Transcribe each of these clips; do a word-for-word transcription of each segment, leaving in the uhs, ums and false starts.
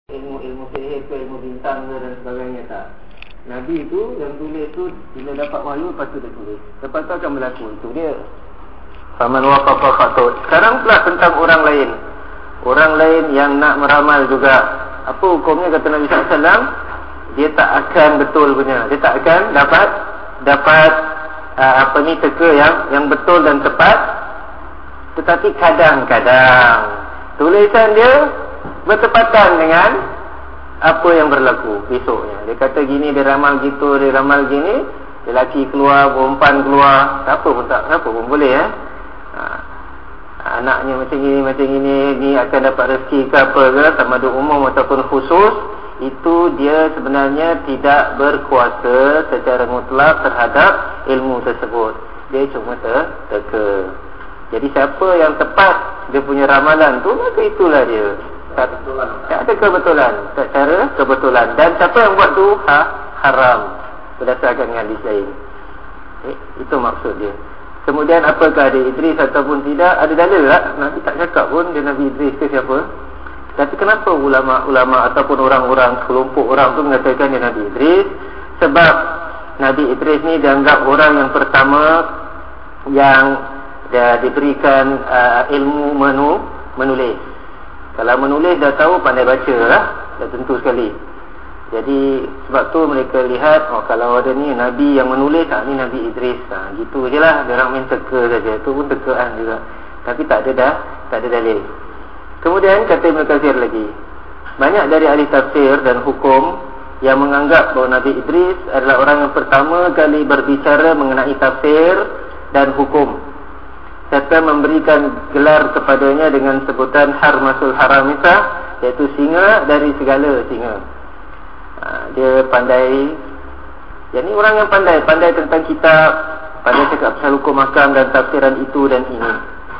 ilmu-ilmu sihir ke, ilmu bintang ke dan sebagainya, tak. Nabi itu yang tulis tu bila dapat wahyu lepas tu dia tulis. Lepas tu akan berlaku, itu dia. Faman waqafa fatut. Sekarang pula tentang orang lain. Orang lain yang nak meramal juga. Apa hukumnya kata Nabi sallallahu alaihi wasallam? Dia tak akan betul punya. Dia tak akan dapat dapat uh, apa ni teka yang yang betul dan tepat. Tetapi kadang-kadang tulisan dia bertepatan dengan apa yang berlaku besoknya. Dia kata gini, dia ramal gitu, dia ramal gini, lelaki keluar, perempuan keluar, siapa pun tak, siapa pun boleh eh? ha. Anaknya macam ini, macam ini, ni akan dapat rezeki ke apa ke, sama ada umum ataupun khusus. Itu dia sebenarnya tidak berkuasa secara mutlak terhadap ilmu tersebut. Dia cuma teka. Jadi siapa yang tepat dia punya ramalan tu, maka itulah dia. Tak, tak ada kebetulan, tak cara kebetulan. Dan siapa yang buat tu ha, haram berdasarkan hadis lain. Eh, itu maksud dia. Kemudian apakah dia Idris ataupun tidak, ada dalil tak? Nabi tak cakap pun dia Nabi Idris ke siapa. Tapi kenapa ulama-ulama ataupun orang-orang, kelompok orang tu mengatakan dia Nabi Idris? Sebab Nabi Idris ni dianggap orang yang pertama yang dia diberikan uh, ilmu menu, menulis. Kalau menulis dah tahu, pandai baca lah, dah tentu sekali. Jadi sebab tu mereka lihat, oh kalau ada ni Nabi yang menulis, ah, ni Nabi Idris, ah, gitu je lah. Dia orang main teka saja, tu pun tekaan juga. Tapi tak ada dah, tak ada dalil. Kemudian kata Ibn Katsir lagi, banyak dari ahli tafsir dan hukum yang menganggap bahawa Nabi Idris adalah orang yang pertama kali berbicara mengenai tafsir dan hukum, serta memberikan gelar kepadanya dengan sebutan Harmasul Haramita, iaitu singa dari segala singa. ha, Dia pandai, jadi orang yang pandai Pandai tentang kitab, pandai cakap pasal hukum hakam dan tafsiran itu dan ini.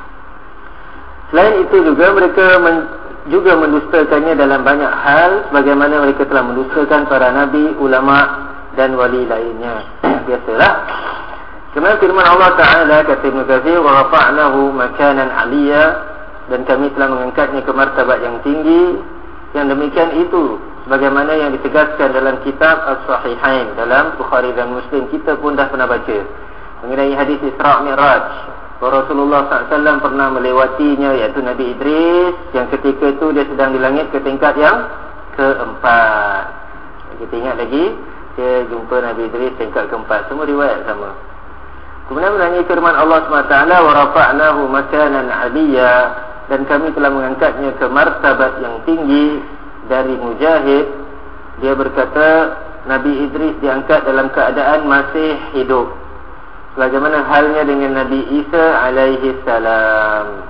Selain itu juga mereka men, juga mendustakannya dalam banyak hal, sebagaimana mereka telah mendustakan para nabi, ulama dan wali lainnya. Biasalah. Kemudian firman Allah Ta'ala kata Ibn Katsir, wa rafa'nahu makanan 'aliyya, dan kami telah mengangkatnya ke martabat yang tinggi. Yang demikian itu sebagaimana yang ditegaskan dalam kitab As-Sahihain, dalam Bukhari dan Muslim. Kita pun dah pernah baca mengenai hadis Isra' Mi'raj, bahawa Rasulullah sallallahu alaihi wasallam pernah melewatinya, iaitu Nabi Idris, yang ketika itu dia sedang di langit ke tingkat yang keempat. Kita ingat lagi, dia jumpa Nabi Idris tingkat keempat. Semua riwayat sama. Kemudian mengenai firman Allah subhanahu wa taala, wa rafa'nahu makanan 'aliyya, dan kami telah mengangkatnya ke martabat yang tinggi. Dari Mujahid, dia berkata Nabi Idris diangkat dalam keadaan masih hidup, sebagaimana halnya dengan Nabi Isa alaihi salam.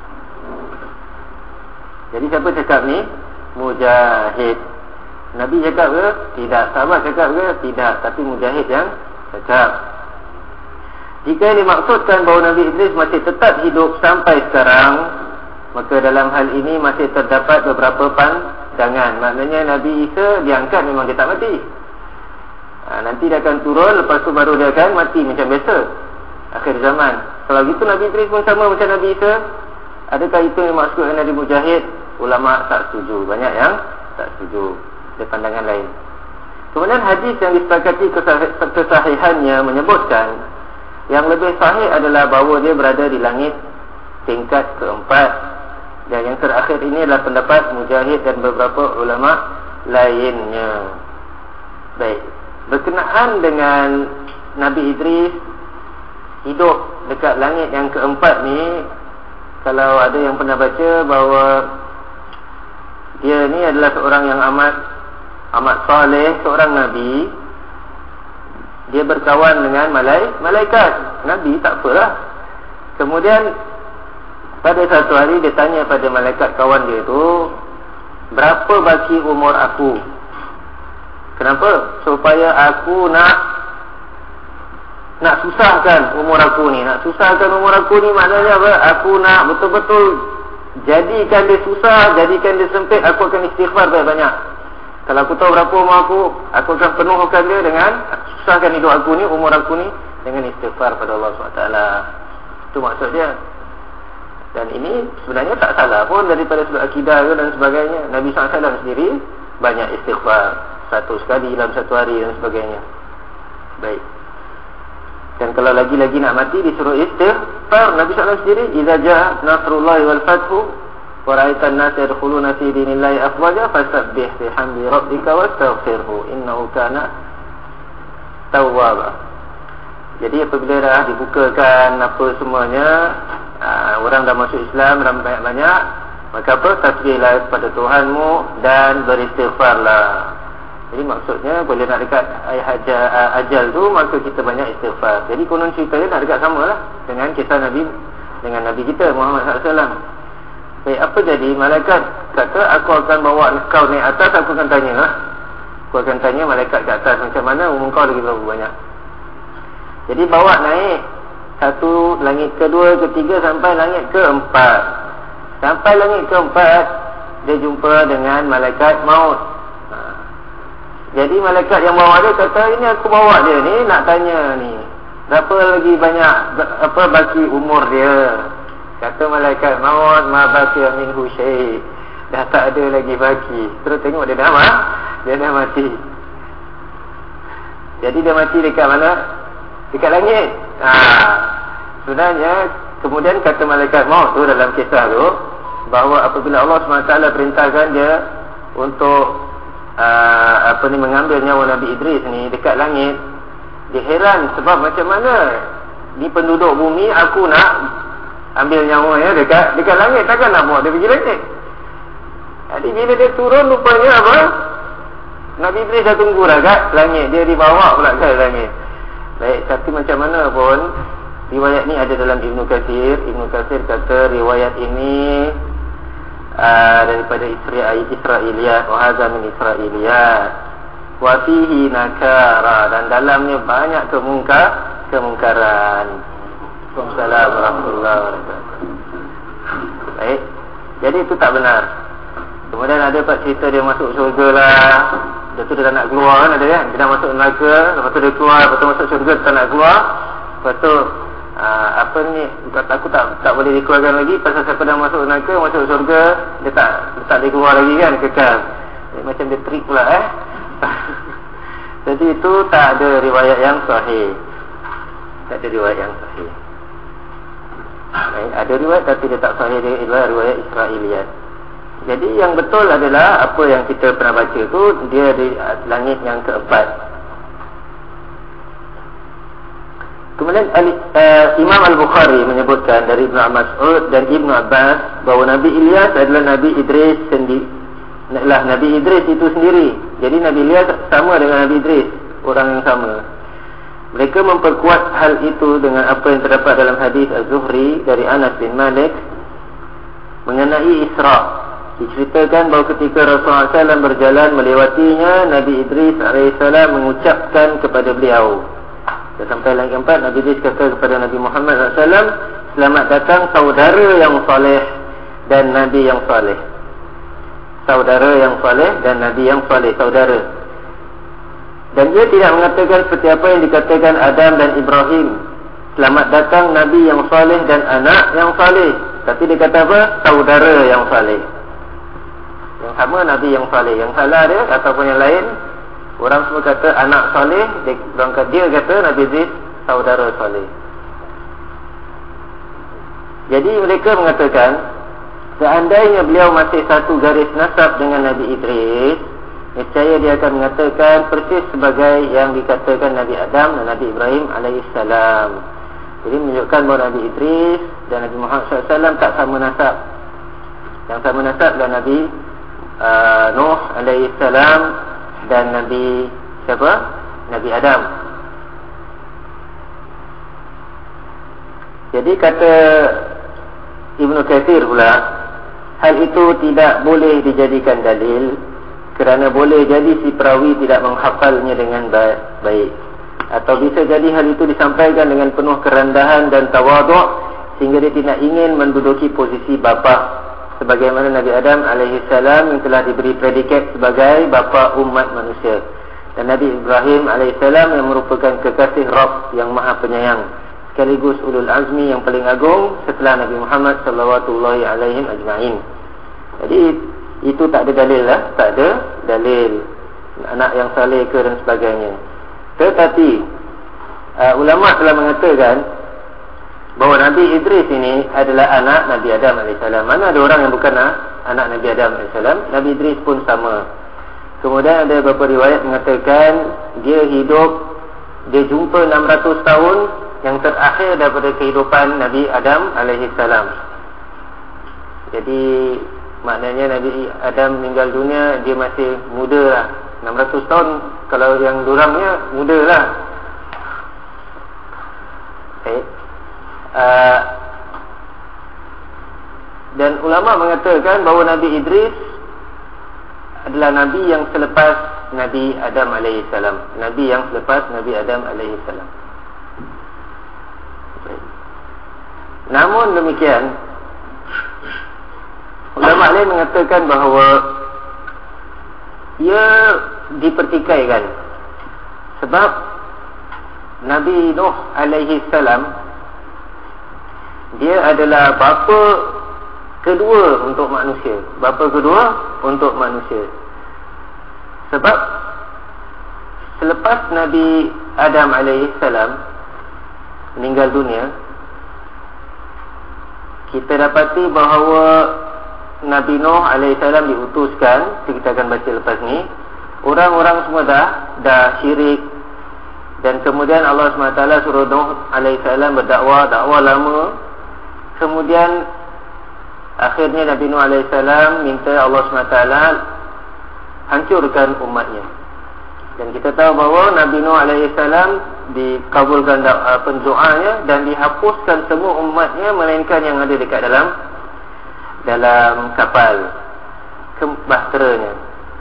Jadi siapa cakap ni? Mujahid. Nabi cakap ke? Tidak. Sahabat cakap ke? Tidak. Tapi Mujahid yang cakap. Jika yang dimaksudkan bahawa Nabi Idris masih tetap hidup sampai sekarang, maka dalam hal ini masih terdapat beberapa pandangan. Maknanya Nabi Isa diangkat memang dia tak mati. ha, Nanti dia akan turun, lepas tu baru dia akan mati macam biasa akhir zaman. Kalau gitu Nabi Idris pun sama macam Nabi Isa. Adakah itu yang dimaksudkan Nabi Mujahid? Ulama tak setuju. Banyak yang tak setuju. Ada pandangan lain. Kemudian hadis yang disepakati kesahihannya menyebutkan yang lebih sahih adalah bahawa dia berada di langit tingkat keempat. Dan yang terakhir ini adalah pendapat Mujahid dan beberapa ulama lainnya. Baik, berkenaan dengan Nabi Idris hidup dekat langit yang keempat ni, kalau ada yang pernah baca bahawa dia ni adalah seorang yang amat amat saleh, seorang Nabi. Dia berkawan dengan malai, malaikat. Nabi tak apalah. Kemudian pada satu hari dia tanya pada malaikat kawan dia tu, berapa baki umur aku? Kenapa? Supaya aku nak Nak susahkan umur aku ni. Nak susahkan umur aku ni maknanya apa? Aku nak betul-betul jadikan dia susah, jadikan dia sempit. Aku akan istighfar banyak-banyak. Kalau aku tahu berapa umur aku, aku akan penuhkan dia dengan susahkan hidup aku ni, umur aku ni, dengan istighfar pada Allah subhanahu wa taala. Itu maksud dia. Dan ini sebenarnya tak salah pun daripada sudut akidah dan sebagainya. Nabi sallallahu alaihi wasallam sendiri banyak istighfar, satu sekali dalam satu hari dan sebagainya. Baik. Dan kalau lagi-lagi nak mati disuruh istighfar. Nabi sallallahu alaihi wasallam sendiri, idza jaa nasrullahi wal fathu wa ra'aitan nas yadkhuluna fi dinillahi afwaja fasabbih bihamdi rabbika wastaghfirhu innahu kana tawwaba. Jadi apabila dah dibukakan apa semuanya, aa, orang dah masuk Islam dah banyak-banyak, maka apa? Tasbihlah kepada Tuhanmu dan beristighfarlah. Jadi maksudnya bila nak dekat ajal, ajal tu, maka kita banyak istighfar. Jadi konon ceritanya nak dekat sama lah dengan kisah Nabi, dengan Nabi kita Muhammad sallallahu alaihi wasallam. Baik, apa jadi? Malaikat kata, aku akan bawa kau naik atas, aku akan tanya lah. Aku akan tanya malaikat ke atas, macam mana umur kau lagi berapa banyak. Jadi bawa naik satu, langit kedua, ketiga, sampai langit keempat. Sampai langit keempat, dia jumpa dengan malaikat maut. ha. Jadi malaikat yang bawa dia kata, ini aku bawa dia ni, nak tanya ni, berapa lagi banyak, apa baki umur dia. Kata malaikat maut, ma baqiya minhu syai', dah tak ada lagi baki. Terus tengok dia dah mati. Dia dah mati. Jadi dia mati dekat mana? Dekat langit. Ha. Sebenarnya kemudian kata malaikat maut tu dalam kisah tu, bahawa apabila Allah subhanahu wa taala perintahkan dia untuk uh, apa ni mengambil nyawa Nabi Idris ni dekat langit, dia heran sebab macam mana ni penduduk bumi aku nak ambil nyawanya dekat dekat langit, takkan nak bawa dia pergi langit. Jadi bila dia turun, rupanya apa? Nabi Idris dah tunggu dah kat langit, dia dibawa pula ke langit. Baik, tapi macam mana pun riwayat ni ada dalam Ibnu Katsir. Ibnu Katsir kata riwayat ini uh, daripada Israel, Israiliyat, wa hadza min Israiliyat wa fihi nakara, dan dalamnya banyak kemungkar kemungkaran. Assalamualaikum warahmatullahi wabarakatuh. Baik, jadi itu tak benar. Kemudian ada pak cerita dia masuk syurga lah. Dia tu dia tak nak keluar kan, ada kan? Dia dah masuk neraka, lepas tu dia keluar, lepas tu masuk syurga, dia tak nak keluar. Lepas tu aa, apa ni, aku tak tak boleh dikeluarkan lagi. Pasal siapa dah masuk neraka, masuk syurga, dia tak dia tak boleh keluar lagi kan, kekal. Jadi, macam dia trik pula eh. Jadi itu tak ada riwayat yang sahih. Tak ada riwayat yang sahih. Baik, ada riwayat tapi dia tak sahih, dia adalah riwayat Israiliyat. Jadi yang betul adalah apa yang kita pernah baca tu, dia di langit yang keempat. Kemudian uh, Imam Al-Bukhari menyebutkan dari Ibnu Mas'ud dan Ibnu Abbas bahawa Nabi Ilyas adalah Nabi Idris sendiri. Lah Nabi Idris itu sendiri. Jadi Nabi Ilyas sama dengan Nabi Idris, orang yang sama. Mereka memperkuat hal itu dengan apa yang terdapat dalam hadis Az-Zuhri dari Anas bin Malik mengenai Isra'. Diceritakan bahawa ketika Rasulullah sallallahu alaihi wasallam berjalan melewatinya, Nabi Idris alaihissalam mengucapkan kepada beliau. Dan sampai langit keempat, Nabi Idris kata kepada Nabi Muhammad sallallahu alaihi wasallam, selamat datang saudara yang soleh dan Nabi yang soleh. Saudara yang soleh dan Nabi yang soleh, saudara. Dan dia tidak mengatakan seperti apa yang dikatakan Adam dan Ibrahim, selamat datang Nabi yang soleh dan anak yang soleh. Tapi dia kata apa? Saudara yang soleh. Yang sama Nabi yang soleh. Yang salah dia ataupun yang lain, orang semua kata anak soleh, dia, dia kata Nabi Idris saudara soleh. Jadi mereka mengatakan, seandainya beliau masih satu garis nasab dengan Nabi Idris, niscaya dia akan mengatakan persis sebagai yang dikatakan Nabi Adam dan Nabi Ibrahim alaihissalam. Jadi menunjukkan bahawa Nabi Idris dan Nabi Muhammad sallallahu alaihi wasallam tak sama nasab. Yang sama nasab adalah Nabi uh, Nuh alaihissalam dan Nabi siapa? Nabi Adam. Jadi kata Ibnu Katsir pula, hal itu tidak boleh dijadikan dalil, kerana boleh jadi si perawi tidak menghafalnya dengan baik, atau bisa jadi hal itu disampaikan dengan penuh kerendahan dan tawaduk sehingga dia tidak ingin menduduki posisi bapa, sebagaimana Nabi Adam alaihissalam yang telah diberi predikat sebagai bapa umat manusia, dan Nabi Ibrahim alaihissalam yang merupakan kekasih Rabb yang maha penyayang, sekaligus ulul azmi yang paling agung setelah Nabi Muhammad sallallahu alaihi ajma'in. Jadi itu tak ada dalil lah, tak ada dalil anak yang saleh ke dan sebagainya. Tetapi uh, ulama telah mengatakan bahawa Nabi Idris ini adalah anak Nabi Adam alaihissalam. Mana ada orang yang bukan anak Nabi Adam alaihissalam? Nabi Idris pun sama. Kemudian ada beberapa riwayat mengatakan dia hidup, dia jumpa enam ratus tahun yang terakhir daripada kehidupan Nabi Adam alaihissalam. Jadi maknanya Nabi Adam meninggal dunia, dia masih muda lah, enam ratus tahun. Kalau yang durangnya muda lah. Okay. Uh, dan ulama mengatakan bahawa Nabi Idris adalah Nabi yang selepas Nabi Adam alaihissalam. Nabi yang selepas Nabi Adam alaihissalam. Okay. Namun demikian, ulama lain mengatakan bahawa ia dipertikaikan sebab Nabi Nuh alaihi salam dia adalah bapa kedua untuk manusia. Bapa kedua untuk manusia. Sebab selepas Nabi Adam alaihi salam meninggal dunia, kita dapati bahawa Nabi Nuh alaihissalam diutuskan, kita akan baca lepas ni. Orang-orang semua dah dah syirik, dan kemudian Allah subhanahu wa taala suruh Nuh alaihissalam berdakwah, dakwah lama. Kemudian akhirnya Nabi Nuh alaihissalam minta Allah subhanahu wa taala hancurkan umatnya. Dan kita tahu bahawa Nabi Nuh alaihissalam dikabulkan doanya dan dihapuskan semua umatnya melainkan yang ada dekat dalam dalam kapal ke bahteranya.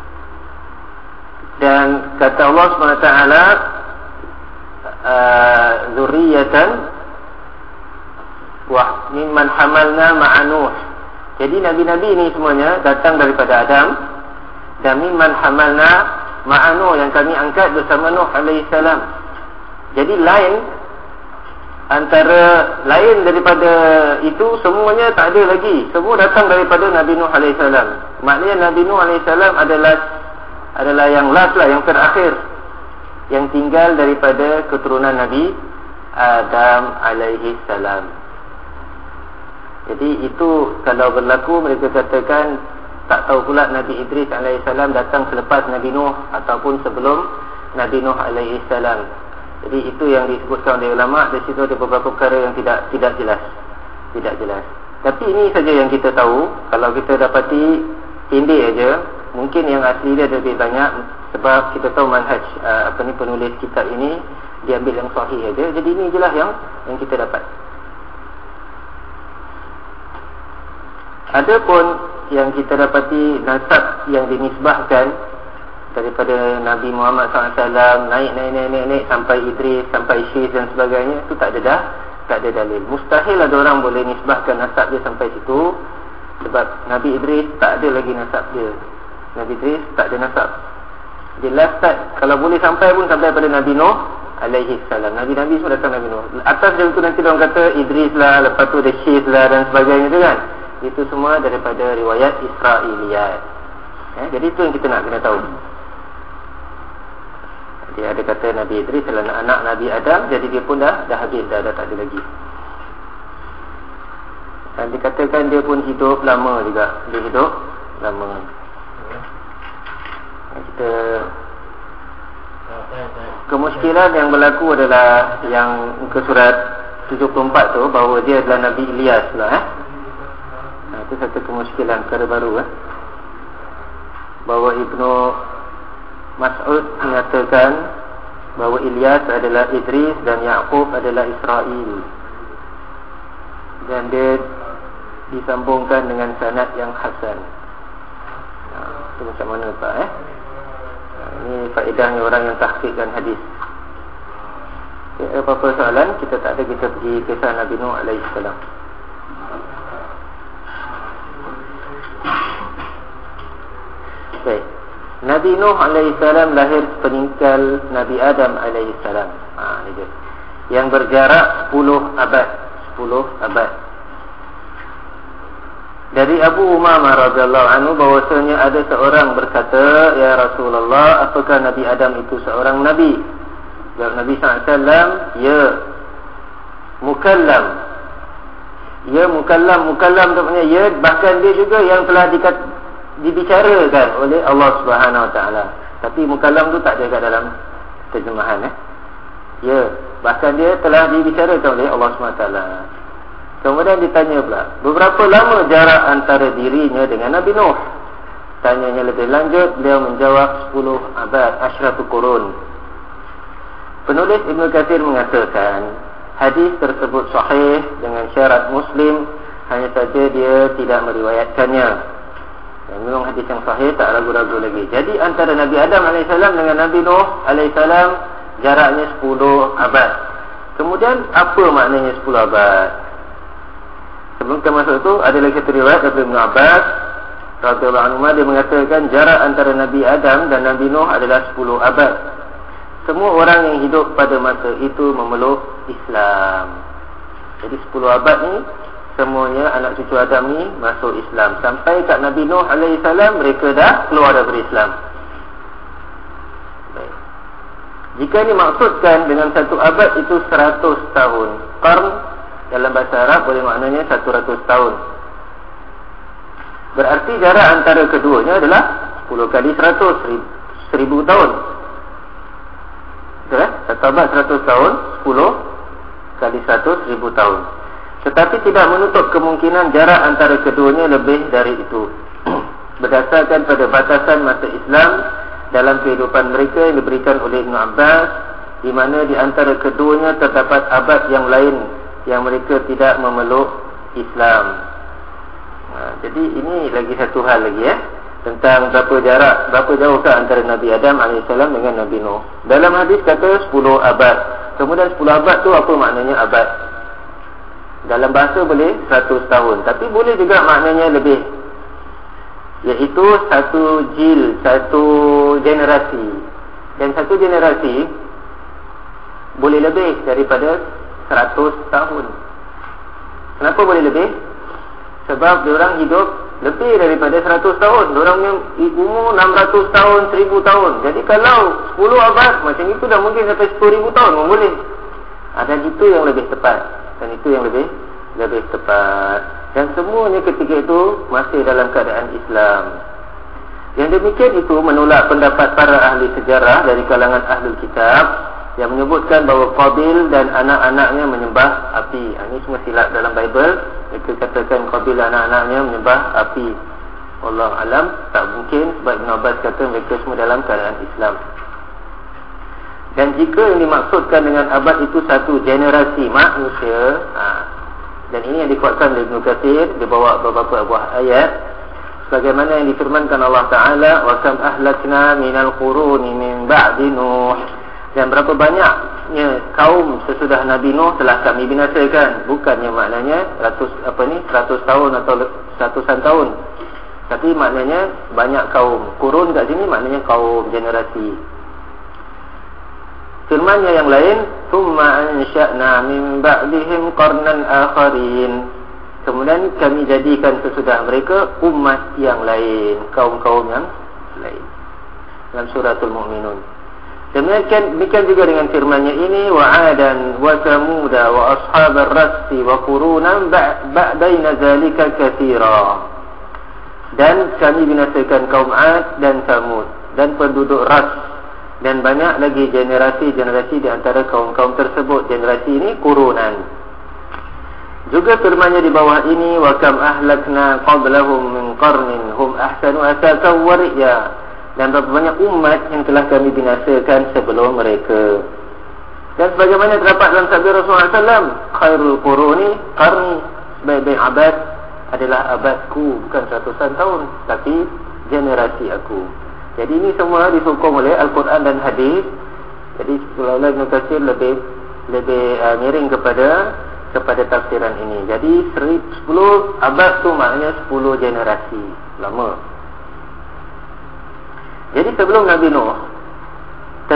Dan kata Allah subhanahu wa taala zurriyatan wa mimman hamalna ma'a Nuh. Jadi nabi-nabi ini semuanya datang daripada Adam, dan mimman hamalna ma'a Nuh, yang kami angkat bersama Nuh alaihi salam. Jadi lain antara lain daripada itu semuanya tak ada lagi. Semua datang daripada Nabi Nuh alaihi salam. Maknanya Nabi Nuh alaihi salam adalah adalah yang last lah, yang terakhir yang tinggal daripada keturunan Nabi Adam alaihi salam. Jadi itu kalau berlaku, mereka katakan tak tahu pula Nabi Idris alaihi salam datang selepas Nabi Nuh ataupun sebelum Nabi Nuh alaihi salam. Jadi itu yang disebutkan oleh ulama. Di situ ada beberapa perkara yang tidak tidak jelas, tidak jelas. Tapi ini saja yang kita tahu. Kalau kita dapati pendek aja, mungkin yang asli dia lebih banyak, sebab kita tahu manhaj uh, apa ni penulis kitab ini diambil yang sahih aja. Jadi ini jelas yang yang kita dapat. Adapun yang kita dapati nasab yang dinisbahkan daripada Nabi Muhammad sallallahu alaihi wasallam naik naik naik naik naik sampai Idris, sampai Syis dan sebagainya, itu tak ada dah, tak ada dalil. Mustahil ada orang boleh nisbahkan nasab dia sampai situ, sebab Nabi Idris tak ada lagi nasab dia. Nabi Idris tak ada nasab. Dia last start, kalau boleh sampai pun sampai pada Nabi Nuh alaihi salam. Nabi-nabi semua datang Nabi Nuh. Atas dari itu nanti orang kata Idris lah, lepas tu ada Syis lah dan sebagainya tu kan. Itu semua daripada riwayat Israiliyat. Eh, jadi itu yang kita nak kena tahu. Dia ada kata Nabi Idris adalah anak Nabi Adam, jadi dia pun dah dah habis, dah, dah tak ada lagi. Dan dikatakan dia pun hidup lama juga. Dia hidup lama. Kita kemuskilan yang berlaku adalah yang muka surat tujuh puluh empat tu, bahawa dia adalah Nabi Ilyas lah eh. Nah, itu satu kemuskilan perkara baru eh. Bahawa Ibnu Mas'ud mengatakan bahawa Ilyas adalah Idris dan Yaqub adalah Israel, dan dia disambungkan dengan sanad yang hasan. Nah, itu macam mana Pak eh? Nah, ini faedahnya orang yang tahqiqkan hadis. Okay, apa-apa soalan, kita tak ada, kita pergi kisah Nabi Nuh alaihi salam. Baik. Nabi Nuh alaihi salam lahir peninggal Nabi Adam alaihi salam. Ha, ini dia. yang berjarak sepuluh abad. sepuluh abad. Dari Abu Umamah radhiyallahu anhu bahwasanya ada seorang berkata, "Ya Rasulullah, apakah Nabi Adam itu seorang nabi?" Jawab Nabi sallallahu alaihi wasallam, "Ya, mukallam." Ya, mukallam, mukallam tu maksudnya ya, bahkan dia juga yang telah dikat, dibicarakan oleh Allah Subhanahu Wa Taala. Tapi mukallam tu tak ada kat dalam terjemahan eh. Ya, bahkan dia telah dibicarakan oleh Allah Subhanahu Wa Taala. Kemudian ditanya pula, beberapa lama jarak antara dirinya dengan Nabi Nuh? Tanyanya lebih lanjut, beliau menjawab sepuluh abad, asyratu qurun. Penulis Ibnu Katsir mengatakan, hadis tersebut sahih dengan syarat Muslim, hanya saja dia tidak meriwayatkannya. Dan memang hadis yang sahih, tak ragu-ragu lagi. Jadi antara Nabi Adam alaihissalam dengan Nabi Nuh alaihissalam jaraknya sepuluh abad. Kemudian apa maknanya sepuluh abad? Sebelum kita masuk itu, ada lagi satu riwayat daripada Ibn Abbas radhiyallahu anhu, dia mengatakan jarak antara Nabi Adam dan Nabi Nuh adalah sepuluh abad. Semua orang yang hidup pada masa itu memeluk Islam. Jadi sepuluh abad ni semuanya anak cucu Adam ni masuk Islam. Sampai kat Nabi Nuh alaihissalam mereka dah keluar daripada Islam. Baik. Jika dimaksudkan dengan satu abad itu seratus tahun. Qarn dalam bahasa Arab boleh maknanya seratus tahun. Berarti jarak antara keduanya adalah sepuluh kali seratus, seribu tahun. Betul, eh? Satu abad seratus tahun, sepuluh kali seratus, ribu tahun. Tetapi tidak menutup kemungkinan jarak antara keduanya lebih dari itu. Berdasarkan pada batasan masa Islam dalam kehidupan mereka yang diberikan oleh Ibn Abbas, di mana di antara keduanya terdapat abad yang lain yang mereka tidak memeluk Islam. Nah, jadi ini lagi satu hal lagi ya, tentang berapa jarak, berapa jauhkah antara Nabi Adam alaihissalam dengan Nabi Nuh. Dalam hadis kata sepuluh abad. Kemudian sepuluh abad tu apa maknanya abad? Dalam bahasa boleh seratus tahun, tapi boleh juga maknanya lebih, iaitu satu jil, satu generasi. Dan satu generasi boleh lebih daripada seratus tahun. Kenapa boleh lebih? Sebab diorang hidup lebih daripada seratus tahun. Diorang umur enam ratus tahun, seribu tahun. Jadi kalau sepuluh abad macam itu dah mungkin sampai sepuluh ribu tahun pun boleh. Dan itu yang lebih tepat. Dan itu yang lebih lebih tepat. Dan semuanya ketika itu masih dalam keadaan Islam. Yang demikian itu menolak pendapat para ahli sejarah dari kalangan ahlul kitab yang menyebutkan bahawa Qabil dan anak-anaknya menyembah api. Ini semua silap dalam Bible. Mereka katakan Qabil dan anak-anaknya menyembah api. Wallahu alam, tak mungkin, sebab Ibn Abbas kata mereka semua dalam keadaan Islam. Dan jika yang dimaksudkan dengan abad itu satu generasi manusia, ha, dan ini yang dikuatkan oleh Ibn Katsir, dia bawa beberapa buah ayat, sebagaimana yang difirmankan Allah Ta'ala, wa kam ahlakna minal quruni min ba'di Nuh. Dan berapa banyaknya kaum sesudah Nabi Nuh telah kami binasakan. Bukannya maknanya ratus apa ni seratus tahun atau ratusan tahun, tapi maknanya banyak kaum. Kurun kat sini maknanya kaum, generasi. Firmannya yang lain, thumma ansha'na min ba'dihim qarnan akharin. Kemudian kami jadikan sesudah mereka umat yang lain, kaum-kaum yang lain. Dalam suratul Mu'minun. Demikian, demikian juga dengan firman-Nya ini, wa 'adan wa samuda wa ashabar rassi wa qurunan ba'daina zalika katsira. Dan kami binasakan kaum 'Ad dan Samud dan penduduk Ras, dan banyak lagi generasi-generasi di antara kaum-kaum tersebut. Generasi ini kurunan. Juga firman-Nya di bawah ini, wa kam ahlakna qablahum min qarnin hum ahsanu asasan wa ri'ya. Dan berapa banyak umat yang telah kami binasakan sebelum mereka. Dan sebagaimana terdapat dalam sabda Rasulullah sallallahu alaihi wasallam, khairul quruni qarni, sebaik-baik abad adalah abadku. Bukan ratusan tahun, tapi generasi aku. Jadi ini semua disokong oleh Al-Quran dan hadis. Jadi seolah-olah Ibn Katsir lebih lebih uh, miring kepada kepada tafsiran ini. Jadi sepuluh abad tu maknanya sepuluh generasi lama. Jadi sebelum Nabi Nuh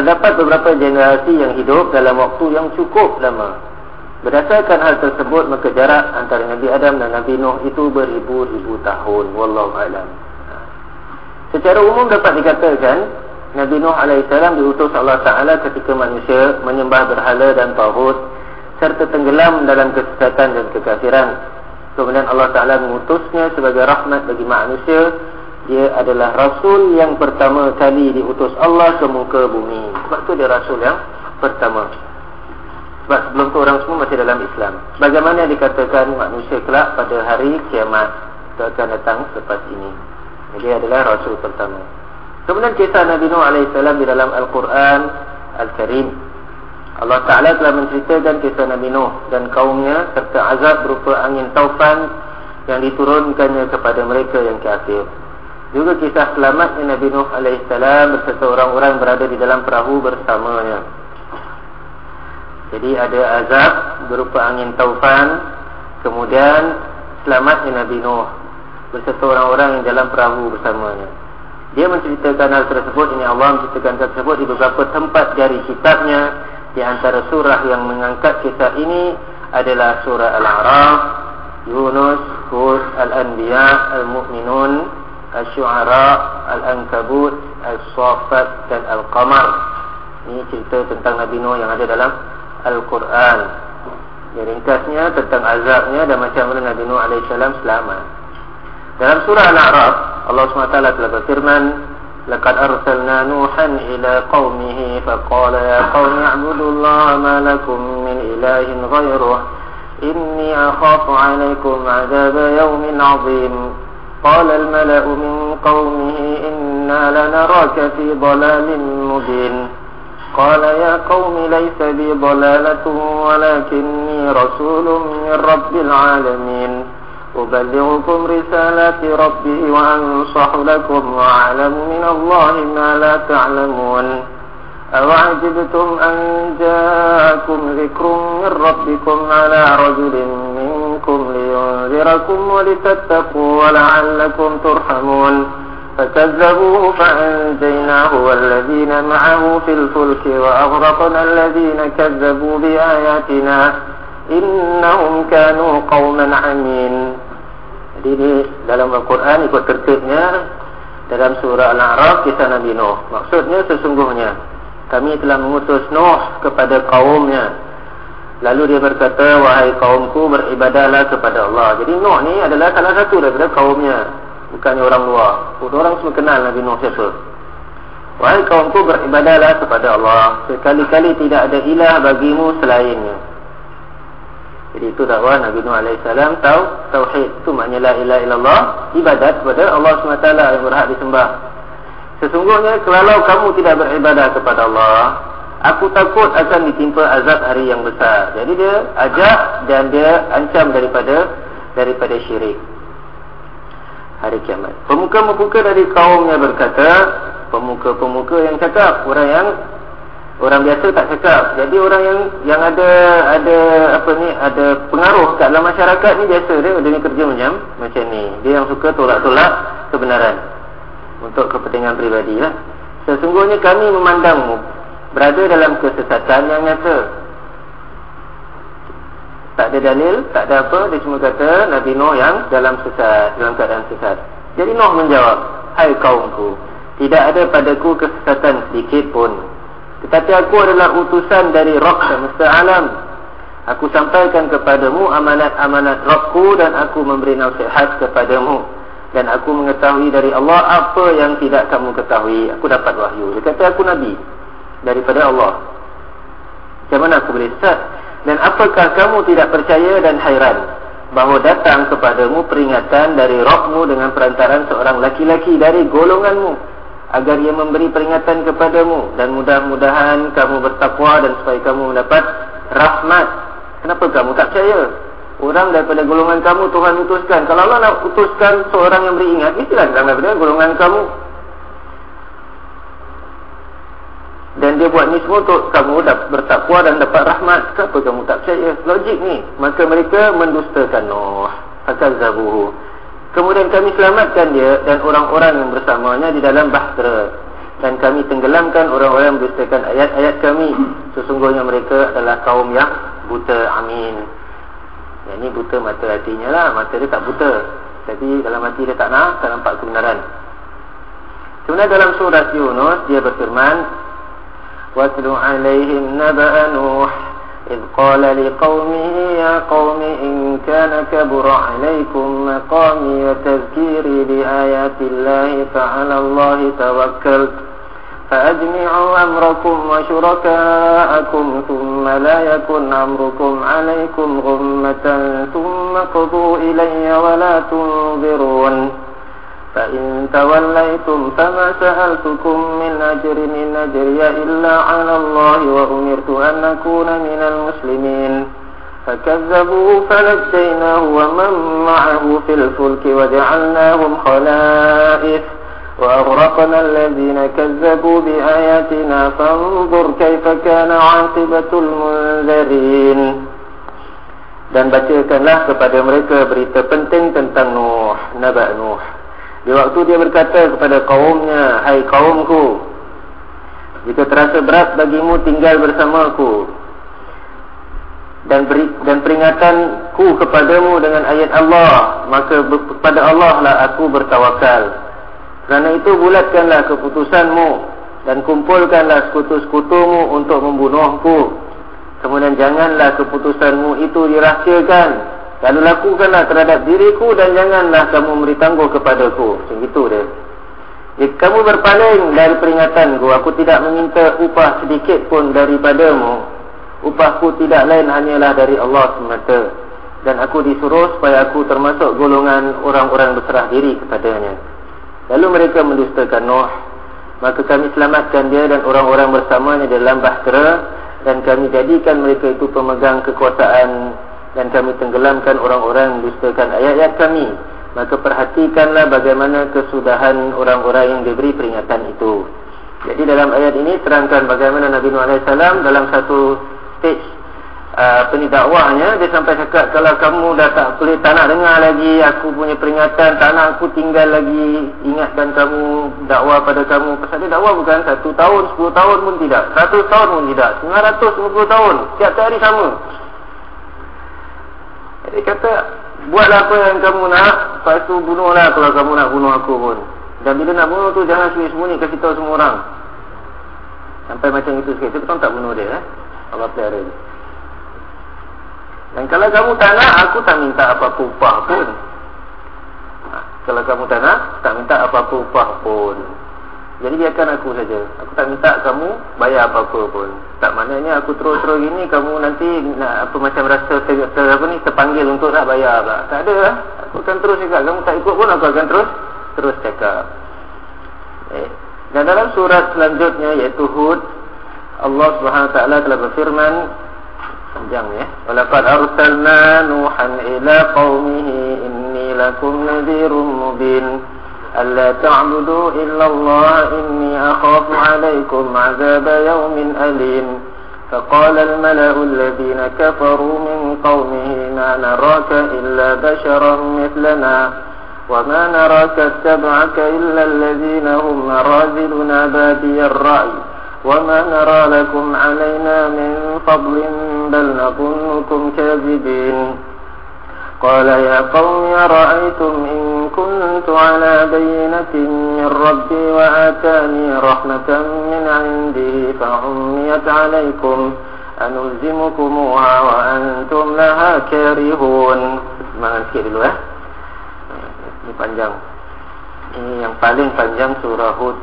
terdapat beberapa generasi yang hidup dalam waktu yang cukup lama. Berdasarkan hal tersebut, maka jarak antara Nabi Adam dan Nabi Nuh itu beribu-ribu tahun. Wallahu a'lam. Secara umum dapat dikatakan Nabi Nuh alaihissalam diutus Allah Ta'ala ketika manusia menyembah berhala dan tauhid serta tenggelam dalam kesesatan dan kekafiran. Kemudian Allah Ta'ala mengutusnya sebagai rahmat bagi manusia. Dia adalah Rasul yang pertama kali diutus Allah ke muka bumi. Sebab tu dia Rasul yang pertama. Sebab sebelum tu orang semua masih dalam Islam. Bagaimana dikatakan manusia kelak pada hari kiamat itu akan datang selepas ini. Dia adalah Rasul pertama. Kemudian kisah Nabi Nuh alaihissalam di dalam Al-Quran Al-Karim. Allah Ta'ala telah menceritakan kisah Nabi Nuh dan kaumnya serta azab berupa angin taufan yang diturunkannya kepada mereka yang kafir. Juga kisah selamatnya Nabi Nuh alaihissalam beserta orang-orang berada di dalam perahu bersamanya. Jadi ada azab berupa angin taufan, kemudian selamatnya Nabi Nuh beserta orang-orang yang dalam perahu bersamanya. Dia menceritakan hal tersebut. Ini Allah menceritakan hal tersebut di beberapa tempat dari kitabnya. Di antara surah yang mengangkat kisah ini adalah surah Al-A'raf, Yunus, Hud, Al-Anbiya, Al-Mu'minun, Al-Syu'ara, Al-Ankabut, Al-Saffat dan Al-Qamar. Ini cerita tentang Nabi Nuh yang ada dalam Al-Quran. Yang ringkasnya tentang azabnya dan macam mana Nabi Nuh alaihissalam selamat. Dalam surah Al-A'raf Allah subhanahu wa taala telah berfirman, laqad arsalna Nuhan ila qaumihi faqala ya qaumi i'budullaha ma lakum min ilahin ghairuh inni akhafu 'alaykum 'adaba yawmin 'azim. Qala al-mala'u min qaumihi inna lanaraka fi dhalalin mubin. Qala ya qaumi laysa bi dhalalatun walakinni rasulun min rabbil 'alamin. أبلغكم رسالات ربي وأنصح لكم وأعلم من الله ما لا تعلمون أوعجبتم أن جاءكم ذكر من ربكم على رجل منكم لينذركم ولتتقوا ولعلكم ترحمون فكذبوه فأنجيناه والذين معه في الفلك وأغرقنا الذين كذبوا بآياتنا إنهم كانوا قوما عمين. Jadi di dalam Al-Quran ikut tertibnya dalam surah Al-A'raf kisah Nabi Nuh. Maksudnya sesungguhnya kami telah mengutus Nuh kepada kaumnya. Lalu dia berkata, wahai kaumku, beribadahlah kepada Allah. Jadi Nuh ni adalah salah satu daripada kaumnya, bukannya orang luar. Orang semua kenal Nabi Nuh siapa. Wahai kaumku, beribadahlah kepada Allah. Sekali-kali tidak ada ilah bagimu selainnya. Jadi itu dakwah Nabi Nuh alaihissalam. Tahu tauhid itu maknanya la ilaha illallah, ibadat kepada Allah subhanahu wa taala yang berhak disembah. Sesungguhnya kalau kamu tidak beribadah kepada Allah, aku takut akan ditimpa azab hari yang besar. Jadi dia ajak dan dia ancam daripada daripada syirik hari kiamat. Pemuka-pemuka dari kaumnya berkata, pemuka-pemuka yang cakap, orang yang orang biasa tak cakap. Jadi orang yang yang ada ada apa ni, ada pengaruh kat dalam masyarakat ni biasa dia dia ni kerja macam macam ni. Dia yang suka tolak-tolak kebenaran untuk kepentingan pribadilah. Sesungguhnya kami memandangmu berada dalam kesesatan yang nyata. Tak ada dalil, tak ada apa, dia cuma kata Nabi Nuh yang dalam sesat, dalam keadaan sesat. Jadi Nuh menjawab, hai kaumku, tidak ada padaku kesesatan sedikit pun. Tetapi aku adalah utusan dari Rabb semesta alam. Aku sampaikan kepadamu amanat-amanat Rabbku dan aku memberi nasihat kepadamu. Dan aku mengetahui dari Allah apa yang tidak kamu ketahui. Aku dapat wahyu. Dia kata aku Nabi daripada Allah. Macam mana aku boleh sesat? Dan apakah kamu tidak percaya dan hairan bahawa datang kepadamu peringatan dari Rabbmu dengan perantaran seorang laki-laki dari golonganmu, agar ia memberi peringatan kepadamu, dan mudah-mudahan kamu bertakwa dan supaya kamu mendapat rahmat. Kenapa kamu tak percaya? Orang daripada golongan kamu Tuhan utuskan. Kalau Allah nak utuskan seorang yang beri ingat, mestilah datang daripada golongan kamu. Dan dia buat ni semua untuk kamu dapat bertakwa dan dapat rahmat. Kenapa kamu tak percaya? Logik ni. Maka mereka mendustakan Nuh. Fakazzabuhu. Kemudian kami selamatkan dia dan orang-orang yang bersamanya di dalam bahtera. dan kami tenggelamkan orang-orang yang mendustakan ayat-ayat kami. Sesungguhnya mereka adalah kaum yang buta. Amin. Yang ni buta mata hatinya lah. Mata dia tak buta, tapi dalam hati dia tak nak, tak nampak kebenaran. Sebenarnya dalam surah Yunus dia berfirman, وَاتْلُ عَلَيْهِمْ نَبَأَ نُوحٍ إِذْ قَالَ لِقَوْمِهِ يَا قَوْمِ إِنْ كَانَ كَبُرَ عَلَيْكُمْ مَقَامِي وَتَذْكِيرِي بِآيَاتِ اللَّهِ فَعَلَى اللَّهِ تَوَكَّلْتُ فَأَجْمِعُوا أَمْرَكُمْ وَشُرَكَاءَكُمْ ثُمَّ لَا يَكُنْ أَمْرُكُمْ عَلَيْكُمْ غُمَّةً ثُمَّ اقْضُوا إِلَيَّ وَلَا تُنظِرُونِ فَإِنْ تَوَلَّيْتُمْ فَمَا سَأَلْتُكُمْ مِنْ أَجْرٍ إِنْ أَجْرِيَ إِلَّا عَلَى اللَّهِ وَأُمِرْتُ أَنْ أَكُونَ مِنَ الْمُسْلِمِينَ فَكَذَّبُوهُ فَنَجَّيْنَاهُ وَمَنْ مَعَهُ فِي الْفُلْكِ وَجَعَلْنَاهُمْ خَلَائِفَ وَأَغْرَقْنَا الَّذِينَ كَذَّبُوا بِآيَاتِنَا فَانظُرْ كَيْفَ كَانَ عَاقِبَةُ الْمُنذَرِينَ. Dan bacakanlah kepada mereka berita penting tentang Nuh, Nabi Nuh. Di waktu dia berkata kepada kaumnya, hai kaumku, jika terasa berat bagimu tinggal bersamaku, dan beri, dan peringatanku kepadamu dengan ayat Allah, maka kepada Allah lah aku bertawakal. Kerana itu bulatkanlah keputusanmu dan kumpulkanlah sekutu-sekutumu untuk membunuhku. Kemudian janganlah keputusanmu itu dirahsiakan. Lalu lakukanlah terhadap diriku dan janganlah kamu memberi tangguh kepadaku. Macam itu dia. Jika kamu berpaling dari peringatanku, aku tidak meminta upah sedikit pun daripadamu. Upahku tidak lain hanyalah dari Allah semata. Dan aku disuruh supaya aku termasuk golongan orang-orang berserah diri kepadanya. Lalu mereka mendustakan Nuh, maka kami selamatkan dia dan orang-orang bersamanya dalam bahtera, dan kami jadikan mereka itu pemegang kekuasaan, dan kami tenggelamkan orang-orang yang mendustakan ayat-ayat kami. Maka perhatikanlah bagaimana kesudahan orang-orang yang diberi peringatan itu. Jadi dalam ayat ini terangkan bagaimana Nabi Nuh alaihi salam dalam satu stage uh, pendakwahnya, dia sampai cakap, kalau kamu dah tak boleh, tak nak dengar lagi aku punya peringatan, tak nak aku tinggal lagi ingatkan kamu, dakwah pada kamu. Pasal dia dakwah bukan satu tahun, sepuluh tahun pun tidak, seratus tahun pun tidak, sembilan ratus lima puluh tahun, setiap hari sama. Dia kata, buatlah apa yang kamu nak, lepas tu bunuhlah kalau kamu nak bunuh aku pun. Dan bila nak bunuh tu jangan sembunyi-sembunyi, kasih tahu semua orang. Sampai macam itu sikit, tu tak bunuh dia, eh? Allah pelihara dia. Dan kalau kamu tak nak, aku tak minta apa-apa upah pun. Ha, kalau kamu tak nak, tak minta apa-apa upah pun. Jadi biarkan aku saja. Aku tak minta kamu bayar apa-apa pun. Tak maknanya aku terus-terus gini, kamu nanti nak apa macam rasa ter, ter, apa ni, terpanggil untuk nak bayar tak? Tak ada lah. Aku akan terus cakap. Kamu tak ikut pun aku akan terus terus cakap. Eh. Dan dalam surat selanjutnya iaitu Hud, Allah Subhanahu Wa Taala telah berfirman, panjang ya. Walaqad arsalna Nuhan ila qaumihi inni lakum nadhirun mubin alla ta'budu illa Allah inni akhafu 'alaykum 'adzaba yawmin alim. فقال الملأ الذين كفروا من قومه ما نراك إلا بشرا مثلنا وما نراك اتبعك إلا الذين هم أراذلنا بادي الرأي وما نرى لكم علينا من فضل بل نظنكم كاذبين. قال يا قوم أرأيتم إن كنت على بينة من ربي وآتاني رحمة من عنده فعميت عليكم أنلزمكموها وأنتم لها كارهون. Semangat sikit dulu eh. Ini panjang. Ini yang paling panjang surah Hud.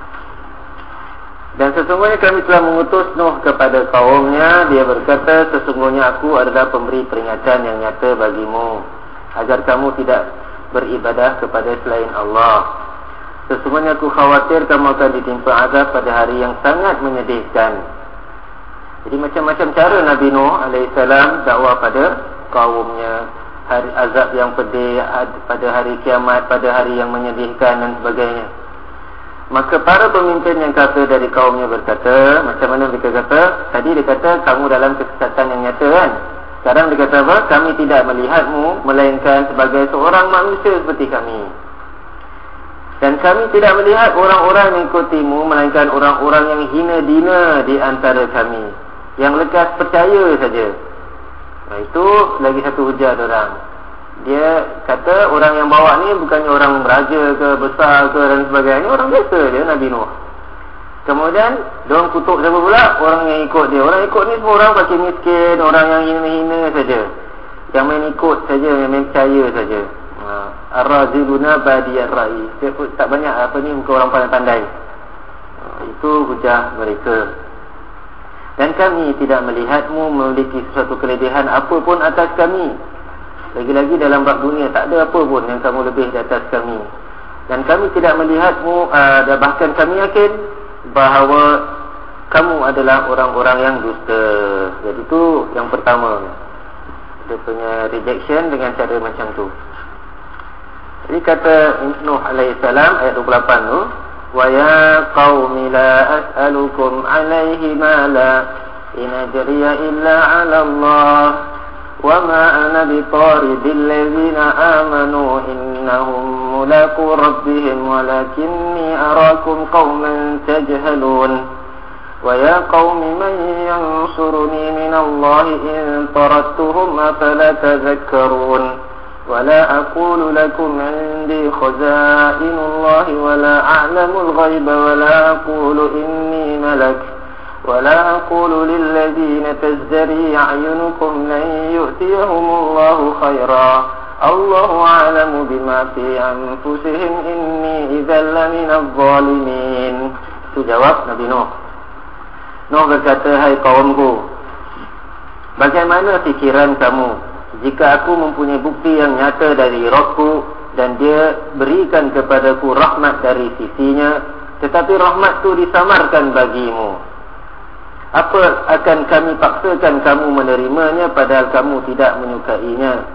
Dan sesungguhnya kami telah mengutus Nuh kepada kaumnya. Dia berkata, sesungguhnya aku adalah pemberi peringatan yang nyata bagimu, agar kamu tidak beribadah kepada selain Allah. Sesungguhnya aku khawatir kamu akan ditimpa azab pada hari yang sangat menyedihkan. Jadi macam-macam cara Nabi Nuh alaihissalam dakwah pada kaumnya. Hari azab yang pedih pada hari kiamat, pada hari yang menyedihkan dan sebagainya. Maka para pemimpin yang kafir dari kaumnya berkata, macam mana mereka kata? Tadi dia kata, kamu dalam kesesatan yang nyata kan? Sekarang dia kata apa? Kami tidak melihatmu melainkan sebagai seorang manusia seperti kami. Dan kami tidak melihat orang-orang mengikutimu melainkan orang-orang yang hina dina di antara kami, yang lekas percaya saja. Nah, itu lagi satu hujah orang. Dia kata orang yang bawa ni bukannya orang raja ke, besar ke dan sebagainya, orang biasa dia, Nabi Nuh. Kemudian diorang kutuk siapa pula? Orang yang ikut dia. Orang ikut ni semua orang pakai miskin, orang yang hina-hina saja, yang main ikut saja, yang main percaya saja. Ar-raziluna badiyar ra'i, tak banyak apa ni, muka orang pandai-pandai. Itu hujah mereka. Dan kami tidak melihatmu memiliki sesuatu kelebihan apa pun atas kami. Lagi-lagi dalam bab dunia tak ada apa pun yang kamu lebih di atas kami. Dan kami tidak melihatmu uh, dan bahkan kami yakin bahawa kamu adalah orang-orang yang dusta. Jadi itu yang pertama, dia punya rejection dengan cara macam tu. Jadi kata Nuh alaihi salam ayat dua puluh lapan tu, wa ya qaumi la as'alukum alaihi mala in ajriya illa 'ala Allah wa ma ana bitaridil ladzina amanu innahum mulaqu rabbihim walakinni arakum qauman tajhalun wa ya qaumi man yansuruni minallahi in taradtuhum afala tadhakkarun ولا أقول لكم عندي خزائن الله ولا أعلم الغيب ولا أقول إني ملك ولا أقول للذين تزدري أعينكم لن يؤتيهم الله خيرا الله أعلم بما في أنفسهم إني إذا لمن الظالمين. Itu jawab Nabi Nuh. Nuh berkata, hai kaumku, bagaimana fikiran kamu jika aku mempunyai bukti yang nyata dari Rabbku dan dia berikan kepadaku rahmat dari sisinya, tetapi rahmat itu disamarkan bagimu? Apa akan kami paksakan kamu menerimanya padahal kamu tidak menyukainya?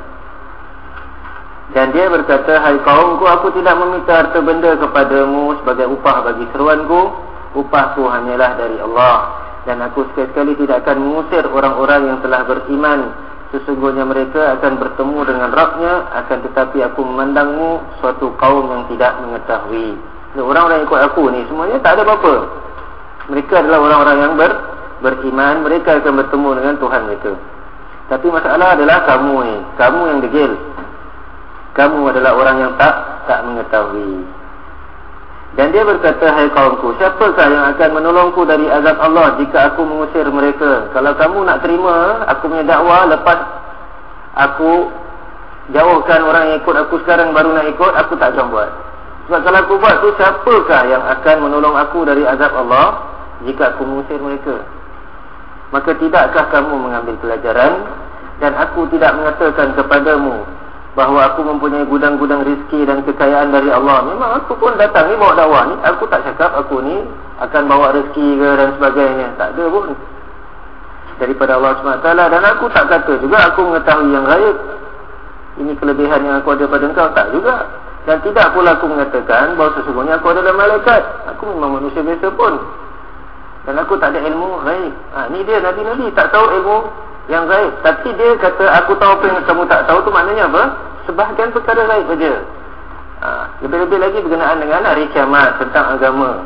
Dan dia berkata, hai kaumku, aku tidak meminta harta benda kepadamu sebagai upah bagi seruanku. Upahku hanyalah dari Allah. Dan aku sekali-kali tidak akan mengusir orang-orang yang telah beriman. Sesungguhnya mereka akan bertemu dengan Rabbnya, akan tetapi aku memandangmu suatu kaum yang tidak mengetahui. Orang-orang yang ikut aku ni semuanya tak ada apa-apa. Mereka adalah orang-orang yang ber, beriman. Mereka akan bertemu dengan Tuhan mereka. Tapi masalah adalah kamu ni, kamu yang degil. Kamu adalah orang yang tak tak mengetahui. Dan dia berkata, hai kaumku, siapakah yang akan menolongku dari azab Allah jika aku mengusir mereka? Kalau kamu nak terima aku punya dakwah, lepas aku jauhkan orang yang ikut aku sekarang baru nak ikut, aku tak akan buat. Sebab kalau aku buat tu, siapakah yang akan menolong aku dari azab Allah jika aku mengusir mereka? Maka tidakkah kamu mengambil pelajaran? Dan aku tidak mengatakan kepadamu bahawa aku mempunyai gudang-gudang rezeki dan kekayaan dari Allah. Memang aku pun datang ni bawa dakwah ni, aku tak cakap aku ni akan bawa rezeki ke dan sebagainya. Tak ada pun daripada Allah subhanahu wa taala. Dan aku tak kata juga aku mengetahui yang gaib. Ini kelebihan yang aku ada pada engkau, tak juga. Dan tidak pula aku mengatakan bahawa sesungguhnya aku adalah malaikat. Aku memang manusia biasa pun. Dan aku tak ada ilmu gaib. Ha, ni dia Nabi-Nabi tak tahu ilmu yang gaib. Tapi dia kata aku tahu apa yang kamu tak tahu. Tu maknanya apa? Sebahagian perkara gaib saja. Ha, lebih-lebih lagi berkenaan dengan hari kiamat, tentang agama.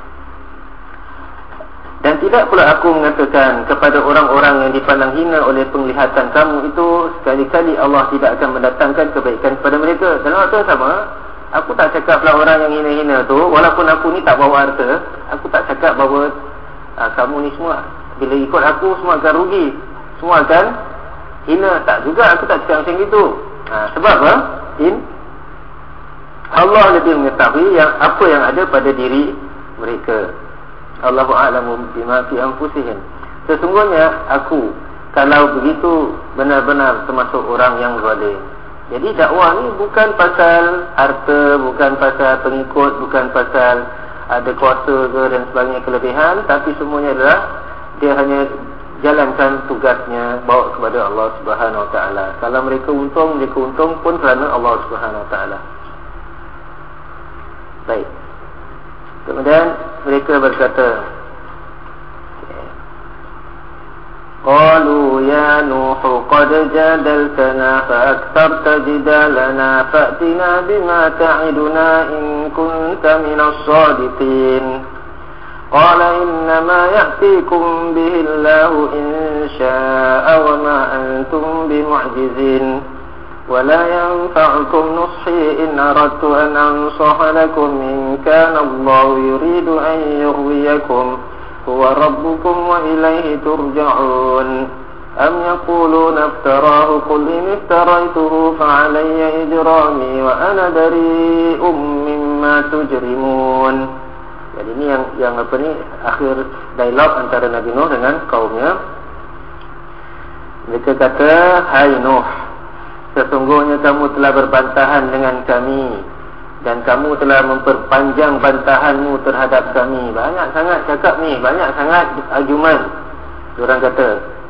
Dan tidak pula aku mengatakan kepada orang-orang yang dipandang hina oleh penglihatan kamu itu, sekali-kali Allah tidak akan mendatangkan kebaikan kepada mereka. Dalam waktu yang sama, aku tak cakap pula orang yang hina-hina tu, walaupun aku ni tak bawa harta, aku tak cakap bahawa ha, kamu ni semua bila ikut aku semua akan rugi, semua akan hina. Tak juga, aku tak cakap macam itu. Ha, sebab apa? In Allah lebih mengetahui yang apa yang ada pada diri mereka. Allahu a'lamu bima fi anfusihim. Sesungguhnya aku, kalau begitu, benar-benar termasuk orang yang zalim. Jadi dakwah ni bukan pasal harta, bukan pasal pengikut, bukan pasal ada kuasa ke dan sebagainya, kelebihan, tapi semuanya adalah dia hanya jalankan tugasnya, bawa kepada Allah Subhanahu Wa Taala. Kalau mereka untung, mereka untung pun kerana Allah Subhanahu Wa Taala. Baik. Kemudian mereka berkata, qalu ya Nuh qad jadaltana fa aktarta jidalana fa'tina bima ta'iduna in kunta minas sadiqin. Qala innama ya'tikum bihi Allahu in sha'a wa ma antum bimu'jizin wa la yanfa'ukum nushi in aradtu an ansaha lakum in kana Allahu yuridu an yughwiyakum huwa rabbukum wa ilayhi turja'un. Am yaquluna iftarahu qul in iftaraytuhu fa alayya ijrami wa ana bari'un mimma tujrimun. Jadi ini yang yang apa ni akhir dialog antara Nabi Nuh dengan kaumnya. Mereka kata, hai Nuh, sesungguhnya kamu telah berbantahan dengan kami dan kamu telah memperpanjang bantahanmu terhadap kami. Banyak sangat cakap ni, banyak sangat argumen. Diorang kata,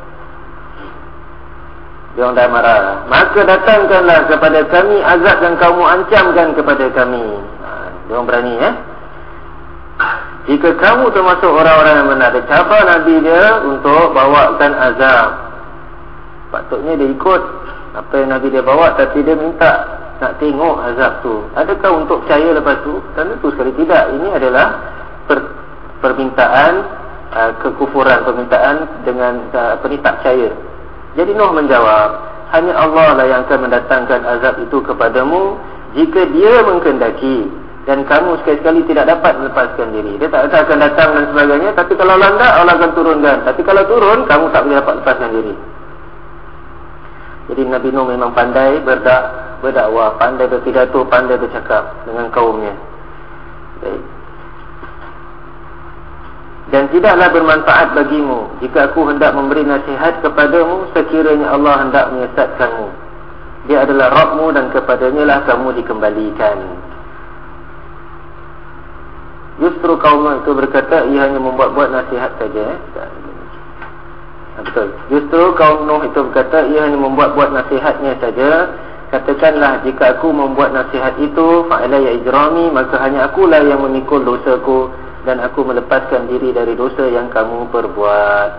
diorang dah marah. Maka datangkanlah kepada kami azab yang kamu ancamkan kepada kami. Ha, diorang berani eh. Jika kamu termasuk orang-orang yang benar, dia cabar Nabi dia untuk bawakan azab. Patutnya dia ikut apa yang Nabi dia bawa, tapi dia minta nak tengok azab tu. Adakah untuk percaya lepas tu? Tentu sekali tidak. Ini adalah per, permintaan uh, kekufuran, permintaan dengan uh, apa ni, tak percaya. Jadi Nuh menjawab, hanya Allah lah yang akan mendatangkan azab itu kepadamu jika dia menghendaki. Dan kamu sekali-sekali tidak dapat melepaskan diri. Dia tak akan datang dan sebagainya. Tapi kalau landak, Allah akan turunkan. Tapi kalau turun, kamu tak boleh dapat lepaskan diri. Jadi Nabi Nuh memang pandai berdak, berdakwah, pandai berpidato, pandai bercakap dengan kaumnya. Baik. Dan tidaklah bermanfaat bagimu jika aku hendak memberi nasihat kepadamu sekiranya Allah hendak menyesatkanmu. Dia adalah Rabbmu dan kepadanya lah kamu dikembalikan. Justru kaum itu berkata ia hanya membuat-buat nasihat saja. Eh? Betul. Justru kaum Nuh itu berkata ia hanya membuat-buat nasihatnya saja. Katakanlah jika aku membuat nasihat itu fa'alayya ijrami, maka hanya akulah yang memikul dosaku dan aku melepaskan diri dari dosa yang kamu perbuat.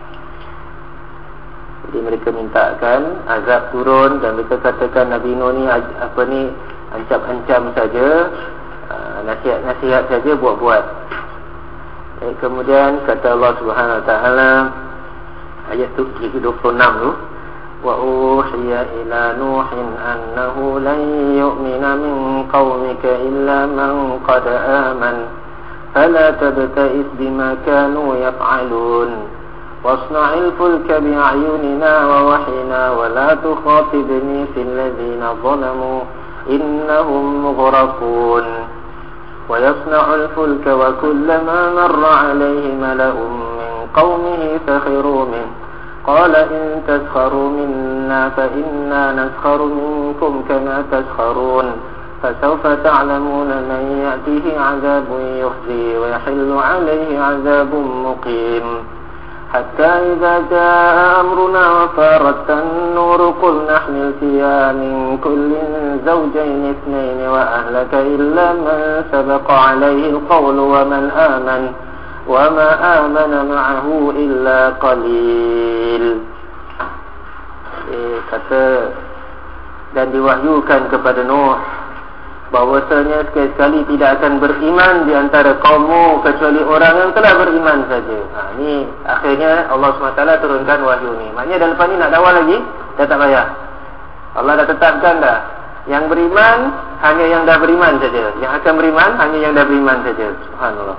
Jadi mereka mintakan azab turun dan mereka katakan Nabi Nuh ni apa ni ancam-ancam saja. Nasihat-nasihat saja buat-buat. eh, Kemudian kata Allah Subhanahu Wa Taala ayat dua puluh enam tu, wa uhiya ila nuhin annahu lan yu'mina min qaumika illa man qad aman fala tabta'is bima kanu yaf'alun wasna'il fulka bi'ayunina wa wahyina wa la tukhatibni fil ladzina zalamu innahum mughraqun. ويصنع الفلك وكلما مر عليه ملأ من قومه سخروا منه قال إن تسخروا منا فإنا نسخر منكم كما تسخرون فسوف تعلمون من يأتيه عذاب يخزي ويحل عليه عذاب مقيم حتى إذا جاء أمرنا وفارت النور قل نحمل فيها من كل زوجين اثنين وأهلك إلا من سبق عليه القول ومن آمن وما آمن معه إلا قليل. eh, Kata dan diwahyukan kepada Nuh bahwasanya sekali-sekali tidak akan beriman di antara kaummu kecuali orang yang telah beriman saja. Ha, ni akhirnya Allah subhanahu wa taala turunkan wahyu ni. Maknanya dah lepas ni nak dakwah lagi dah tak payah. Allah dah tetapkan dah. Yang beriman hanya yang dah beriman saja. Yang akan beriman hanya yang dah beriman saja. Subhanallah.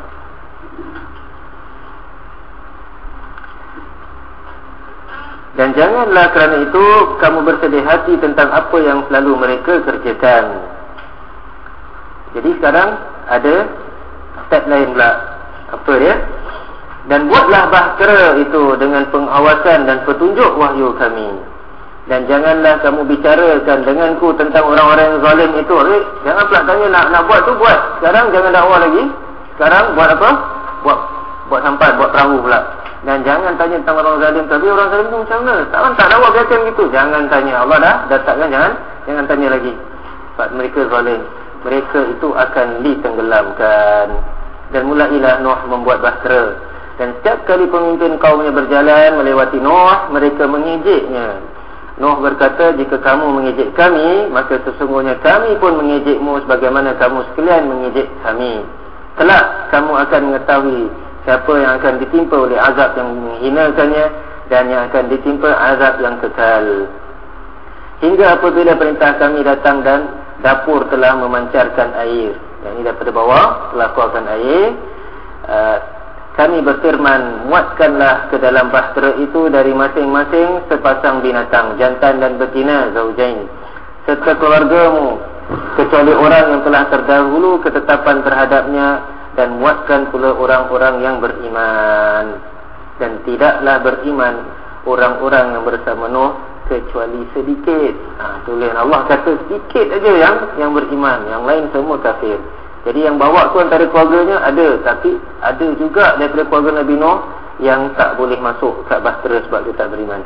Dan janganlah kerana itu kamu bersedih hati tentang apa yang selalu mereka kerjakan. Jadi sekarang ada step lain pula. Apa dia? Dan buatlah bahtera itu dengan pengawasan dan petunjuk wahyu kami. Dan janganlah kamu bicarakan denganku tentang orang-orang yang zalim itu. Eh, jangan pula tanya nak nak buat tu buat. Sekarang jangan dakwah lagi. Sekarang buat apa? Buat buat sampan, buat perahu pula. Dan jangan tanya tentang orang zalim. Tapi orang zalim tu macam mana? Tak tak dakwah biarkan gitu. Jangan tanya. Allah dah dah takkan jangan jangan tanya lagi. Sebab mereka zalim. Mereka itu akan ditenggelamkan. Dan mulailah Nuh membuat bahtera Dan setiap kali pemimpin kaumnya berjalan melewati Nuh, mereka mengejeknya. Nuh berkata, jika kamu mengejek kami, maka sesungguhnya kami pun mengejekmu sebagaimana kamu sekalian mengejek kami. Kelak kamu akan mengetahui siapa yang akan ditimpa oleh azab yang menghinakannya dan yang akan ditimpa azab yang kekal. Hingga apabila perintah kami datang dan dapur telah memancarkan air. Yang ini daripada bawah telah keluarkan air. Uh, Kami berfirman, muatkanlah ke dalam bahtera itu dari masing-masing sepasang binatang, jantan dan betina, zaujain, serta keluargamu, kecuali orang yang telah terdahulu ketetapan terhadapnya, dan muatkan pula orang-orang yang beriman. Dan tidaklah beriman orang-orang yang bersama Nuh kecuali sedikit. Ha, tulis Allah kata sedikit aja yang yang beriman, yang lain semua kafir. Jadi yang bawa tu antara keluarganya ada, tapi ada juga daripada keluarga Nabi Nuh yang tak boleh masuk kat bahtera sebab dia tak beriman.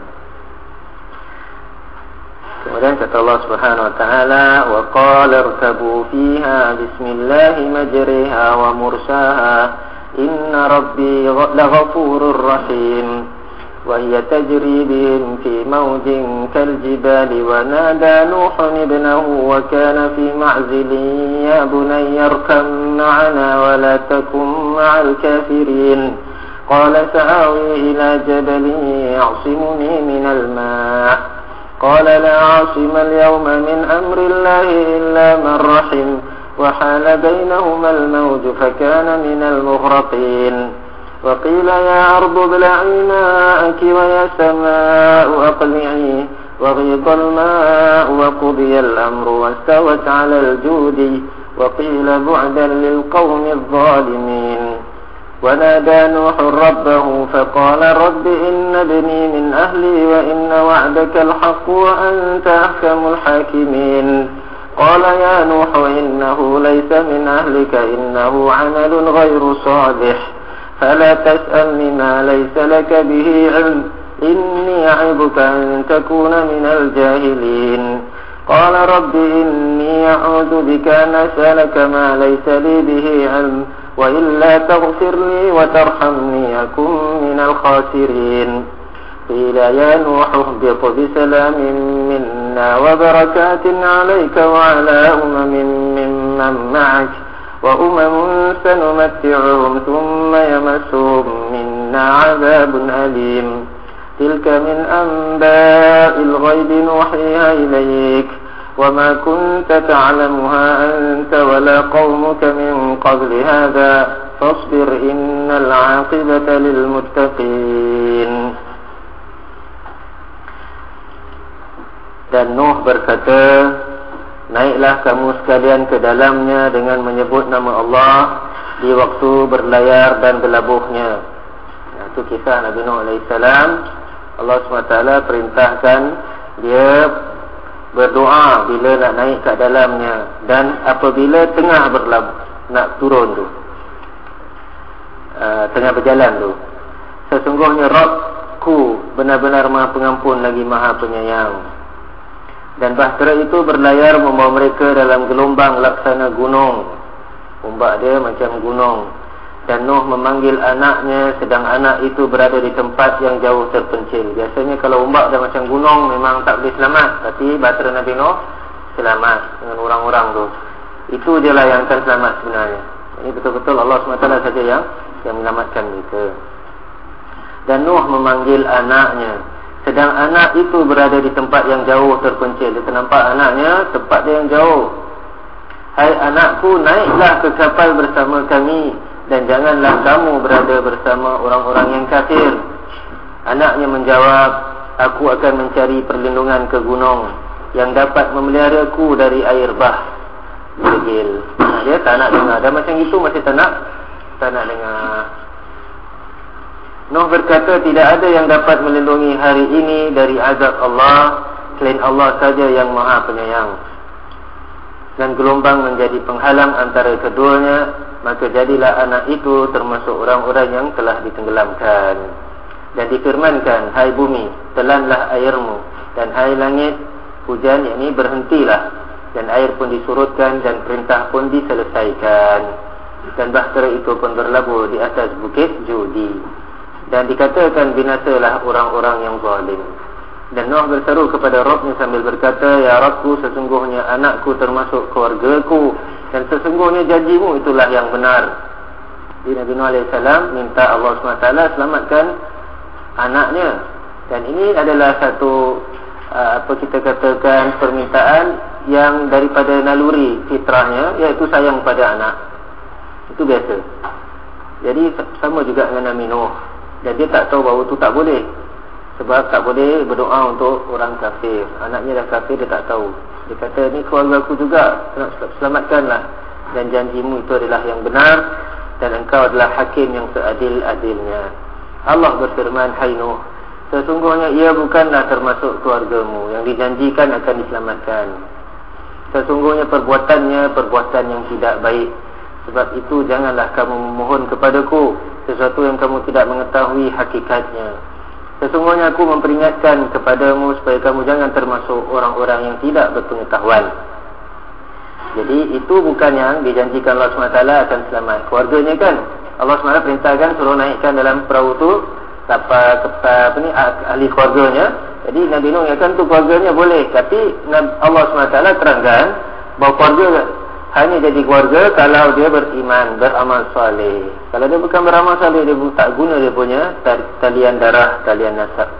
Kemudian kata Allah Subhanahu wa taala, wa qala irkabu fiha bismillahi majriha wa mursaha inna rabbi laghafurur rahim. وهي تجري بهم في موج كالجبال ونادى نوح ابنه وكان في معزل يا بني اركب معنا ولا تكن مع الكافرين قال سآوي إلى جبل يعصمني من الماء قال لا عاصم اليوم من أمر الله إلا من رحم وحال بينهما الموج فكان من المغرقين وقيل يا أرض ابلعي ماءك ويا سماء أقلعي وغيض الماء وقضي الأمر واستوت على الجود وقيل بعدا للقوم الظالمين ونادى نوح ربه فقال رب إن ابني من أهلي وإن وعدك الحق وأنت أحكم الحاكمين قال يا نوح إنه ليس من أهلك إنه عمل غير صالح فلا تسألني ما ليس لك به علم إني أعظك أن تكون من الجاهلين قال رب إني أعوذ بك أن أسألك ما ليس لي به علم وإلا تغفر لي وترحمني أكن من الخاسرين قيل يا نوح اهبط بسلام منا وبركات عليك وعلى أمم ممن معك وأمم سنمتعهم ثم يمسهم منا عذاب أليم تلك من أنباء الغيب نوحيها إليك وما كنت تعلمها أنت ولا قومك من قبل هذا فاصبر إن العاقبة للمتقين. Dan Nuh berkata, naiklah kamu sekalian ke dalamnya dengan menyebut nama Allah di waktu berlayar dan berlabuhnya. Itu kisah Nabi Nuh alaihissalam. Allah subhanahu wa taala perintahkan dia berdoa bila nak naik ke dalamnya dan apabila tengah berlabuh, nak turun tu, uh, tengah berjalan tu, sesungguhnya Rabbku benar-benar Maha Pengampun lagi Maha Penyayang. Dan bahtera itu berlayar membawa mereka dalam gelombang laksana gunung. Ombak dia macam gunung. Dan Nuh memanggil anaknya sedang anak itu berada di tempat yang jauh terpencil. Biasanya kalau ombak dah macam gunung memang tak boleh selamat. Tapi bahtera Nabi Nuh selamat dengan orang-orang tu. Itu je lah yang akan selamat sebenarnya. Ini betul-betul Allah subhanahu wa taala saja yang, yang menyelamatkan mereka. Dan Nuh memanggil anaknya sedang anak itu berada di tempat yang jauh terpencil. Kita nampak anaknya tempat dia yang jauh. Hai anakku, naiklah ke kapal bersama kami dan janganlah kamu berada bersama orang-orang yang kafir. Anaknya menjawab, aku akan mencari perlindungan ke gunung yang dapat memeliharaku dari air bah degil. Nah, dia tak nak dengar. Dan macam itu masih tak nak Tak nak dengar. Nuh berkata, tidak ada yang dapat melindungi hari ini dari azab Allah selain Allah saja yang Maha Penyayang. Dan gelombang menjadi penghalang antara keduanya, maka jadilah anak itu termasuk orang-orang yang telah ditenggelamkan. Dan difirmankan, hai bumi, telanlah airmu, dan hai langit, hujan, yakni berhentilah. Dan air pun disurutkan dan perintah pun diselesaikan. dan bahtera itu pun berlabuh di atas bukit judi. Dan dikatakan binasalah orang-orang yang zalim. Dan Nuh berseru kepada Rabbnya sambil berkata, Ya Rabbku, sesungguhnya anakku termasuk keluargaku, dan sesungguhnya janjimu itulah yang benar. Di Nabi Nuh alaihi salam minta Allah subhanahu wa taala selamatkan anaknya. Dan ini adalah satu uh, apa kita katakan permintaan yang daripada naluri fitrahnya, iaitu sayang pada anak. Itu biasa. Jadi sama juga dengan Nabi Nuh. Dan dia tak tahu bahawa itu tak boleh. Sebab tak boleh berdoa untuk orang kafir. Anaknya dah kafir, dia tak tahu. Dia kata, ni keluarga aku juga, selamatkanlah. Dan janjimu itu adalah yang benar, dan engkau adalah hakim yang seadil-adilnya. Allah berfirman, Hai Nuh, sesungguhnya ia bukanlah termasuk keluargamu yang dijanjikan akan diselamatkan. Sesungguhnya perbuatannya perbuatan yang tidak baik. Sebab itu janganlah kamu memohon kepadaku sesuatu yang kamu tidak mengetahui hakikatnya. Sesungguhnya aku memperingatkan kepadamu supaya kamu jangan termasuk orang-orang yang tidak berpengetahuan. Jadi itu bukan yang dijanjikan Allah subhanahu wa taala akan selamat. Keluarganya kan Allah subhanahu wa taala perintahkan suruh naikkan dalam perahu tu siapa apa ni ahli keluarganya. Jadi Nabi Nuh ingatkan tu keluarganya boleh, tapi Allah subhanahu wa taala terangkan bahawa keluarga hanya jadi keluarga kalau dia beriman, beramal soleh. Kalau dia bukan beramal soleh, dia tak guna dia punya talian darah, talian nasab.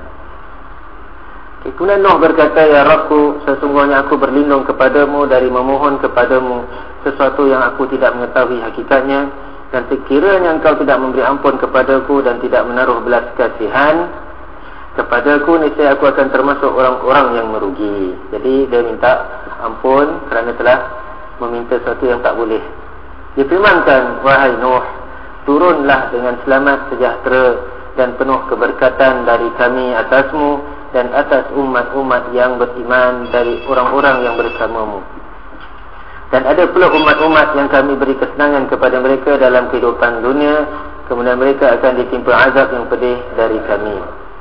Okay, kemudian Nuh berkata, Ya Rabbku, sesungguhnya aku berlindung kepadamu dari memohon kepadamu sesuatu yang aku tidak mengetahui hakikatnya. Dan sekiranya engkau tidak memberi ampun kepadaku dan tidak menaruh belas kasihan kepadaku, niscaya aku akan termasuk orang-orang yang merugi. Jadi dia minta ampun kerana telah meminta sesuatu yang tak boleh. Difirmankan, Wahai Nuh, turunlah dengan selamat, sejahtera dan penuh keberkatan dari kami atasmu dan atas umat-umat yang beriman dari orang-orang yang bersamamu. Dan ada pula umat-umat yang kami beri kesenangan kepada mereka dalam kehidupan dunia, kemudian mereka akan ditimpa azab yang pedih dari kami.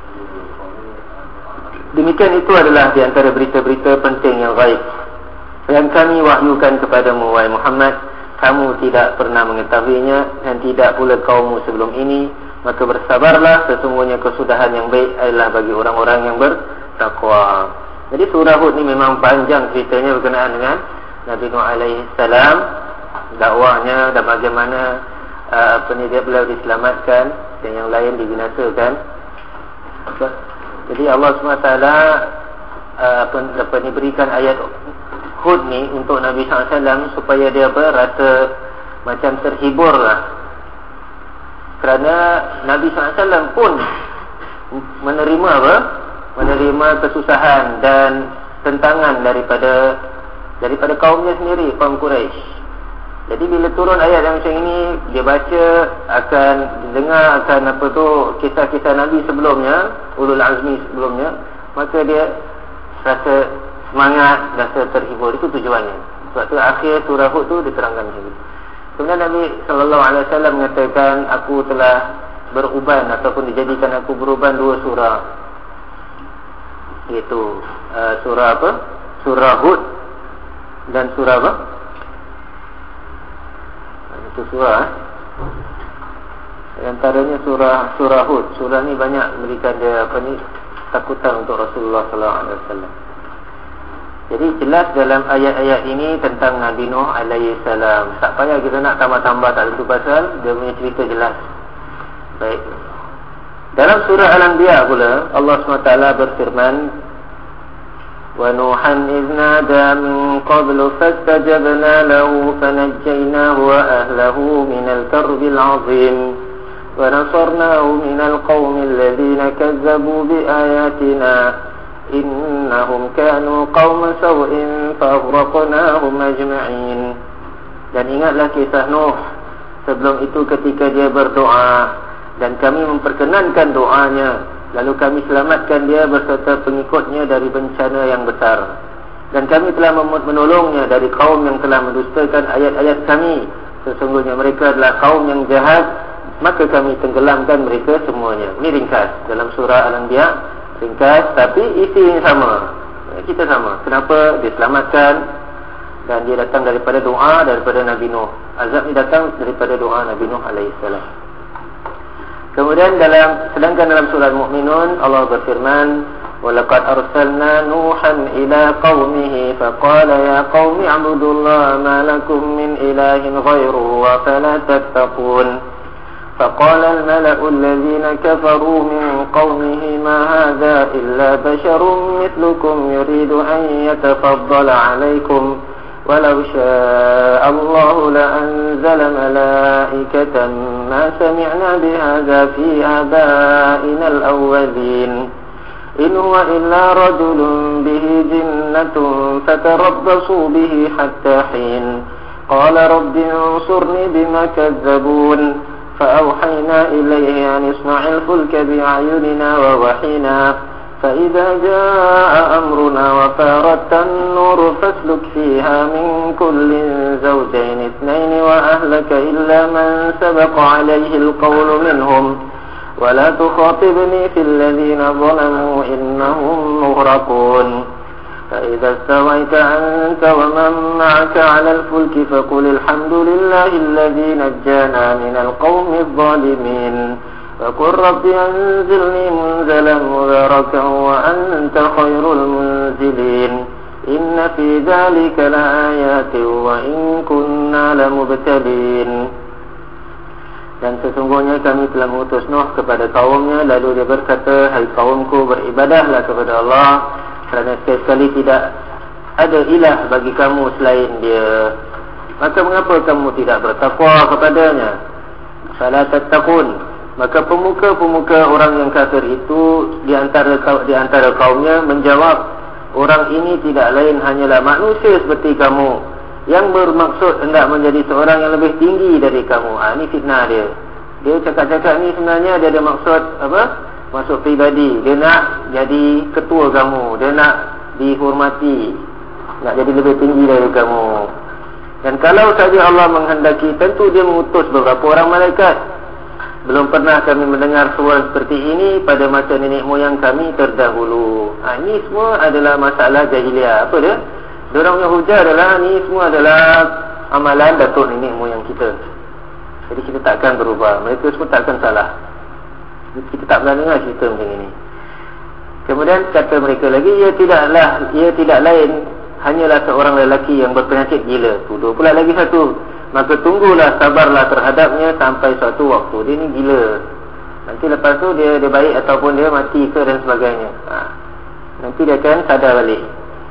Demikian itu adalah di antara berita-berita penting yang gaib yang kami wahyukan kepadamu, wahai Muhammad. Kamu tidak pernah mengetahuinya dan tidak pula kaummu sebelum ini. Maka bersabarlah, sesungguhnya kesudahan yang baik adalah bagi orang-orang yang bertakwa. Jadi surah Hud ni memang panjang ceritanya berkenaan dengan Nabi Nuh alaihi salam, dakwahnya dan bagaimana uh, apa ni dia beliau diselamatkan dan yang lain dibinasakan. Jadi Allah subhanahu wa taala uh, apa, apa ni berikan ayat Hud ni untuk Nabi sallallahu alaihi wasallam supaya dia berasa macam terhibur lah. Kerana Nabi sallallahu alaihi wasallam pun menerima apa? Menerima kesusahan dan tentangan daripada daripada kaumnya sendiri, kaum Quraisy. Jadi bila turun ayat yang macam ini, dia baca, akan dengar akan apa tu kisah-kisah Nabi sebelumnya, ulul azmi sebelumnya, maka dia rasa semangat, rasa terhibur. Itu tujuannya. Sebab tu akhir surah Hud tu diterangkan macam itu. Kemudian Nabi sallallahu alaihi wasallam mengatakan, aku telah beruban ataupun dijadikan aku beruban dua surah, iaitu uh, surah apa? Surah Hud dan surah apa? Itu surah eh? Antaranya surah surah Hud. Surah ni banyak memberikan dia apa ni takutan untuk Rasulullah sallallahu alaihi wasallam. Jadi jelas dalam ayat-ayat ini tentang Nabi Nuh alaihi salam. Tak payah kita nak tambah-tambah, tak tentu pasal dia punya cerita jelas. Baik. Dalam surah Al-Anbiya pula Allah subhanahu wa taala berfirman, wa nuhan idh nada min qablu fastajabna lahu fanajjaynahu wa ahlahu minal karbil azim wa nasarnahu minal qaumil ladzina kazzabu bi ayatina innahum kanu qauma sawin faghraqnahum ajma'in. Dan ingatlah kisah Nuh sebelum itu ketika dia berdoa dan kami memperkenankan doanya, lalu kami selamatkan dia beserta pengikutnya dari bencana yang besar. Dan kami telah menolongnya dari kaum yang telah mendustakan ayat-ayat kami. Sesungguhnya mereka adalah kaum yang jahat, maka kami tenggelamkan mereka semuanya. Ini ringkas dalam surah Al-Anbiya, ringkas tapi isi yang sama. Kita sama. Kenapa diselamatkan Dan dia datang daripada doa daripada Nabi Nuh. Azab ni datang daripada doa Nabi Nuh alaihissalam. Kemudian dalam sedangkan dalam surah Al-Mu'minun Allah berfirman, وَلَقَدْ أَرْسَلْنَا نُوحًا إِلَى قَوْمِهِ فَقَالَ يَا قَوْمِ اعْبُدُوا اللَّهَ مَا لَكُمْ مِنْ إِلَٰهٍ غَيْرُهُ أَفَلَا تَتَّقُونَ فَقَالَ الْمَلَأُ الَّذِينَ كَفَرُوا مِنْ قَوْمِهِ مَا هَذَا إِلَّا بَشَرٌ مِثْلُكُمْ يُرِيدُ أَنْ يَتَفَضَّلَ عَلَيْكُمْ وَلَوْ شَاءَ اللَّهُ لَأَنزَلَ مَلَائِكَةً مَا سَمِعْنَا بِهَذَا فِي آبَائِنَا الْأَوَّلِينَ إِنْ هُوَ إِلَّا رَجُلٌ بِهِ جِنَّةٌ فَتَرَبَّصُوا بِهِ حَتَّى حِينٍ قَالَ رَبِّ انصُرْنِي بِمَا كَذَّبُونِ فَأَوْحَيْنَا إِلَيْهِ أَنِ اصْنَعِ الْفُلْكَ بِأَعْيُنِنَا وَوَحْيِنَا فَإِذَا جَاءَ أَمْرُنَا وَفَارَتِ النُّورُ فَاسْلُكْ فِيهَا مِنْ كُلٍّ زَوْجَيْنِ اثْنَيْنِ وَأَهْلَكَ إِلَّا مَنْ سَبَقَ عَلَيْهِ الْقَوْلُ مِنْهُمْ وَلَا تُخَاطِبْنِي فِي الَّذِينَ ظَلَمُوا إِنَّهُمْ مُغْرَقُونَ فَإِذَا اسْتَوَيْتَ أَنْتَ وَمَنْ مَعَكَ عَلَى الْفُلْكِ فَقُلِ الْحَمْدُ لِلَّهِ الَّذِي نَجَّانَا مِنَ الْقَوْمِ الظَّالِمِينَ وَقُلْ رَبِّ أَنْزِلْنِي مُنْزَلًا مُبَارَكًا وَأَنْتَ خَيْرُ الْمُنْزِلِينَ إِنَّ فِي ذَلِكَ لَآيَاتٍ وَإِنْ كُنَّا لَمُبْتَلِينَ. Dan sesungguhnya kami telah mengutus Nuh kepada kaumnya, lalu dia berkata, hai kaumku, beribadahlah kepada Allah, kerana sekali tidak ada ilah bagi kamu selain dia. Maka mengapa kamu tidak bertakwa kepadanya? Fala tattaqun. Maka pemuka-pemuka orang yang kafir itu di antara di antara kaumnya menjawab, orang ini tidak lain hanyalah manusia seperti kamu, yang bermaksud hendak menjadi seorang yang lebih tinggi dari kamu. Ha, ini fitnah dia. Dia cakap-cakap ni sebenarnya dia ada maksud apa? Maksud pribadi. Dia nak jadi ketua kamu, dia nak dihormati, nak jadi lebih tinggi dari kamu. Dan kalau saja Allah menghendaki, tentu dia mengutus beberapa orang malaikat. Belum pernah kami mendengar suara seperti ini pada masa nenek moyang kami terdahulu. Ha, ini semua adalah masalah jahiliah. Apa dia? Diorang punya hujah adalah ni semua adalah amalan datuk nenek moyang kita. Jadi kita takkan berubah. Mereka semua takkan salah. Kita tak pernah dengar cerita macam ini. Kemudian kata mereka lagi, ia tidaklah, ia tidak lain hanyalah seorang lelaki yang berpenyakit gila. Tuduh pula lagi satu. Maka tunggulah, sabarlah terhadapnya sampai suatu waktu. Dia ni gila. Nanti lepas tu dia dia baik ataupun dia mati ke dan sebagainya. Ha. Nanti dia akan sadar balik.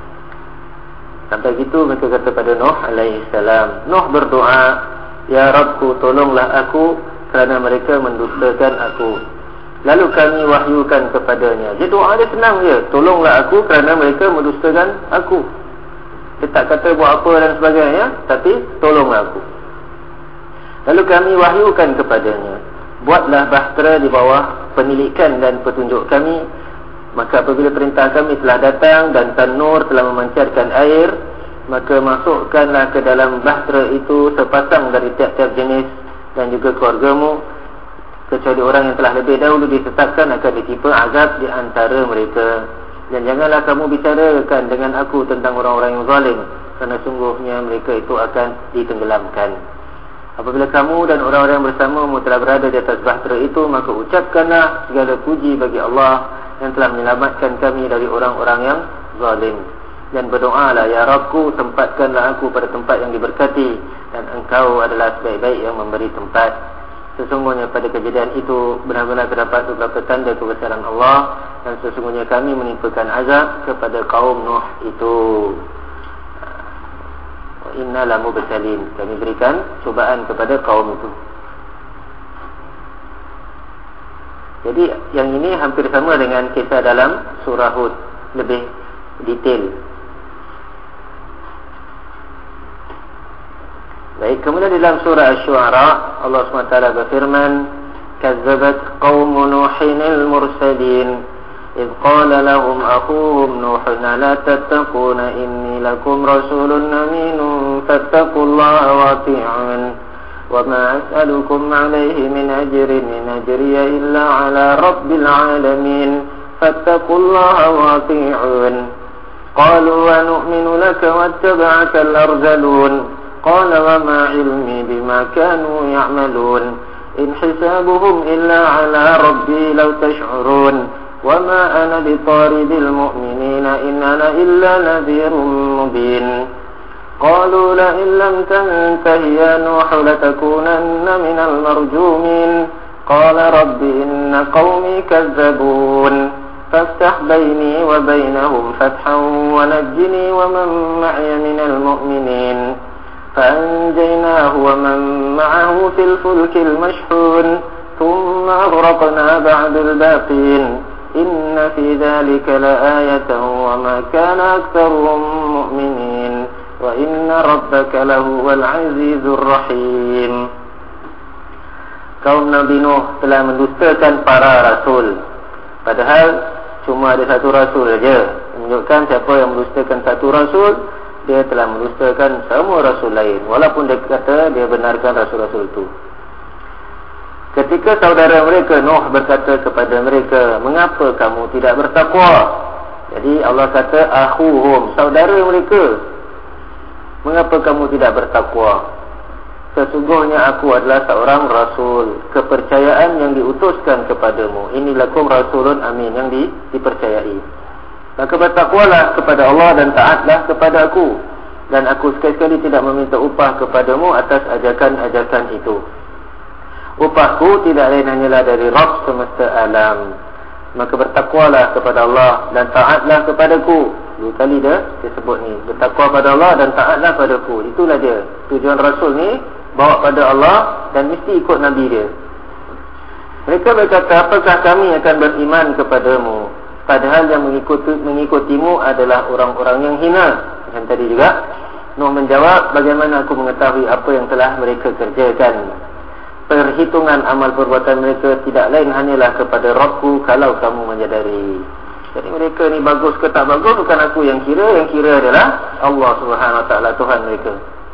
Sampai gitu mereka kata pada Nuh alaihissalam. Nuh berdoa, ya Rabbku, tolonglah aku kerana mereka mendustakan aku. Lalu kami wahyukan kepadanya. Dia doa dia senang je, tolonglah aku kerana mereka mendustakan aku. Dia tak kata buat apa dan sebagainya, tapi tolonglah aku. Lalu kami wahyukan kepadanya, buatlah bahtera di bawah penilikan dan petunjuk kami. Maka apabila perintah kami telah datang dan tanur telah memancarkan air, maka masukkanlah ke dalam bahtera itu sepasang dari tiap-tiap jenis dan juga keluargamu, kecuali orang yang telah lebih dahulu ditetapkan akan ditimpa azab di antara mereka. Dan janganlah kamu bicarakan dengan aku tentang orang-orang yang zalim, kerana sungguhnya mereka itu akan ditenggelamkan. Apabila kamu dan orang-orang yang bersamamu telah berada di atas bahtera itu, maka ucapkanlah segala puji bagi Allah yang telah menyelamatkan kami dari orang-orang yang zalim. Dan berdoalah, ya Rabbku, tempatkanlah aku pada tempat yang diberkati, dan engkau adalah sebaik-baik yang memberi tempat. Sesungguhnya pada kejadian itu benar-benar terdapat beberapa tanda kebesaran Allah, dan sesungguhnya kami menimpakan azab kepada kaum Nuh itu. Inna lamu bersalin, kami berikan cubaan kepada kaum itu. Jadi yang ini hampir sama dengan kisah dalam surah Hud, lebih detail. Baik, kemudian dalam surah Asy-Syu'ara Allah subhanahu wa taala berfirman, kazzabat qaumu nuhin al-mursalin idh qala lahum akhuhum nuhun la tattaquna inni lakum rasulun aminun fattaqullaha wa ati'un wa ma as'alukum 'alayhi min ajrin in ajriya illa 'ala rabbil 'alamin fattaqullaha wa ati'un قالوا ونؤمن لك واتبعك الأرذلون قال وما علمي بما كانوا يعملون إن حسابهم إلا على ربي لو تشعرون وما أنا بطارد المؤمنين إن أنا إلا نذير مبين قالوا لئن لم تنته يا نوح لتكونن من المرجومين قال رب إن قومي كذبون فافتح بيني وبينهم فتحا ونجني ومن معي من المؤمنين فأنجيناه ومن معه في الفلك المشحون ثم أغرقنا بعد الباقين إن في ذلك لآية وما كان أكثرهم مؤمنين وإن ربك لهو العزيز الرحيم. Kaum Nabi Nuh telah mendustakan para rasul, padahal cuma ada satu rasul saja. Menunjukkan siapa yang mendustakan satu rasul, dia telah mendustakan semua rasul lain, walaupun dia kata dia benarkan rasul-rasul itu. Ketika saudara mereka Nuh berkata kepada mereka, mengapa kamu tidak bertakwa? Jadi Allah kata akhuhum, saudara mereka, mengapa kamu tidak bertakwa? Sesungguhnya aku adalah seorang rasul, kepercayaan yang diutuskan kepadamu. Inilakum rasulun amin, yang di, dipercayai. Maka bertakwalah kepada Allah dan taatlah kepada aku. Dan aku sekali-kali tidak meminta upah kepadamu atas ajakan-ajakan itu. Upahku tidak lain hanyalah dari Rabb semesta alam. Maka bertakwalah kepada Allah dan taatlah kepadaku. Dua kali dah dia sebut ni, bertakwa pada Allah dan taatlah padaku. Itulah dia tujuan rasul ni, bawa pada Allah dan mesti ikut Nabi dia. Mereka berkata, apakah kami akan beriman kepadamu, padahal yang mengikuti, mengikutimu adalah orang-orang yang hina. Macam tadi juga Nuh menjawab, bagaimana aku mengetahui apa yang telah mereka kerjakan? Perhitungan amal perbuatan mereka tidak lain hanyalah kepada Rabbku, kalau kamu menyadari. Jadi mereka ni bagus ke tak bagus bukan aku yang kira, yang kira adalah Allah Subhanahu Wa Taala, Tuhan mereka.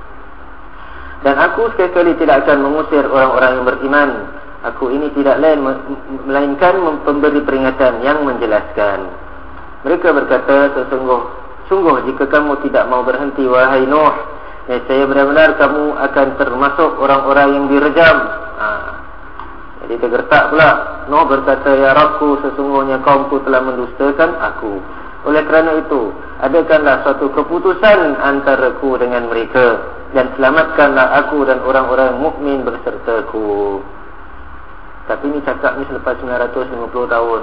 Dan aku sekali-kali tidak akan mengusir orang-orang yang beriman. Aku ini tidak lain melainkan memberi peringatan yang menjelaskan. Mereka berkata, sesungguh sungguh jika kamu tidak mau berhenti wahai Nuh, nescaya benar-benar kamu akan termasuk orang-orang yang direjam. Ha. Jadi tergertak pula. Nuh berkata, ya Rabbku, sesungguhnya kaumku telah mendustakan aku. Oleh kerana itu, adakanlah suatu keputusan antaraku dengan mereka, dan selamatkanlah aku dan orang-orang mukmin bersertaku. Tapi ni cakap ni selepas sembilan ratus lima puluh tahun.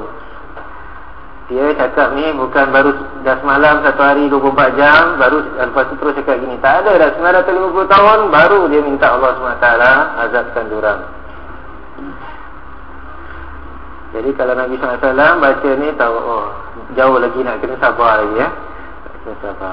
Dia cakap ni bukan baru dah semalam, satu hari dua puluh empat jam, baru lepas tu terus cakap gini. Tak ada, dah sembilan ratus lima puluh tahun baru dia minta Allah subhanahu wa taala azabkan diorang. Jadi kalau Nabi sallallahu alaihi wasallam baca ni tahu, oh, jauh lagi nak kena sabar lagi ya. Kena sabar.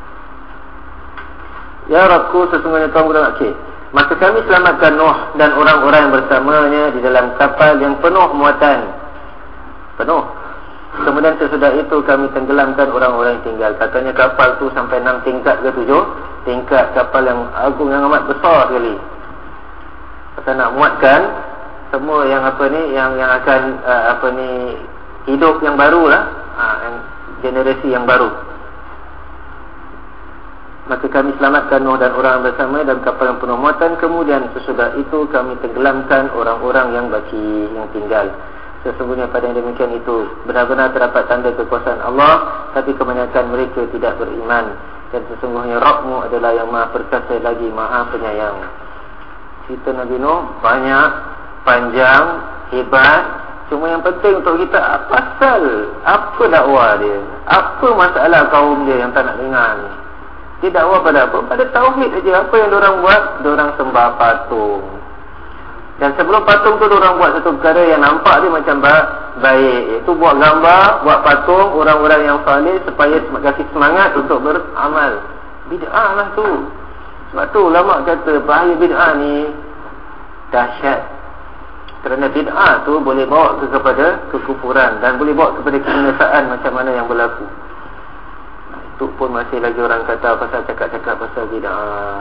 Ya Rabbku, sesungguhnya kaum berdoa. Okey. Maka kami selamatkan Nuh dan orang-orang yang bersamanya di dalam kapal yang penuh muatan. Penuh. Kemudian sesudah itu kami tenggelamkan orang-orang yang tinggal. Katanya kapal tu sampai enam tingkat ke tujuh tingkat, kapal yang agung, yang amat besar sekali. Pasal nak muatkan semua yang apa ni, yang yang akan uh, apa ni hidup yang baru lah, uh, yang generasi yang baru. Maka kami selamatkan Nuh dan orang bersama dalam kapal yang penuh muatan. Kemudian sesudah itu kami tenggelamkan orang-orang yang baki, yang tinggal. Sesungguhnya pada yang demikian itu benar-benar terdapat tanda kekuasaan Allah, tapi kebanyakan mereka tidak beriman. Dan sesungguhnya Rabbmu adalah yang maha perkasa lagi maha penyayang. Cerita Nabi Nuh banyak, panjang, hebat. Cuma yang penting untuk kita, apa pasal, apa dakwah dia, apa masalah kaum dia yang tak nak dengar ni. Dia dakwah pada apa? Pada tauhid saja. Apa yang diorang buat? Diorang sembah patung. Dan sebelum patung tu diorang buat satu perkara yang nampak dia macam baik, iaitu buat gambar, buat patung orang-orang yang saleh supaya kasih semangat untuk beramal. Bid'ah lah tu. Sebab tu ulama kata bahaya bid'ah ni dahsyat. Kerana bid'ah tu boleh bawa ke kepada kekufuran dan boleh bawa kepada kebinasaan macam mana yang berlaku. Itu pun masih lagi orang kata pasal cakap-cakap pasal bid'ah.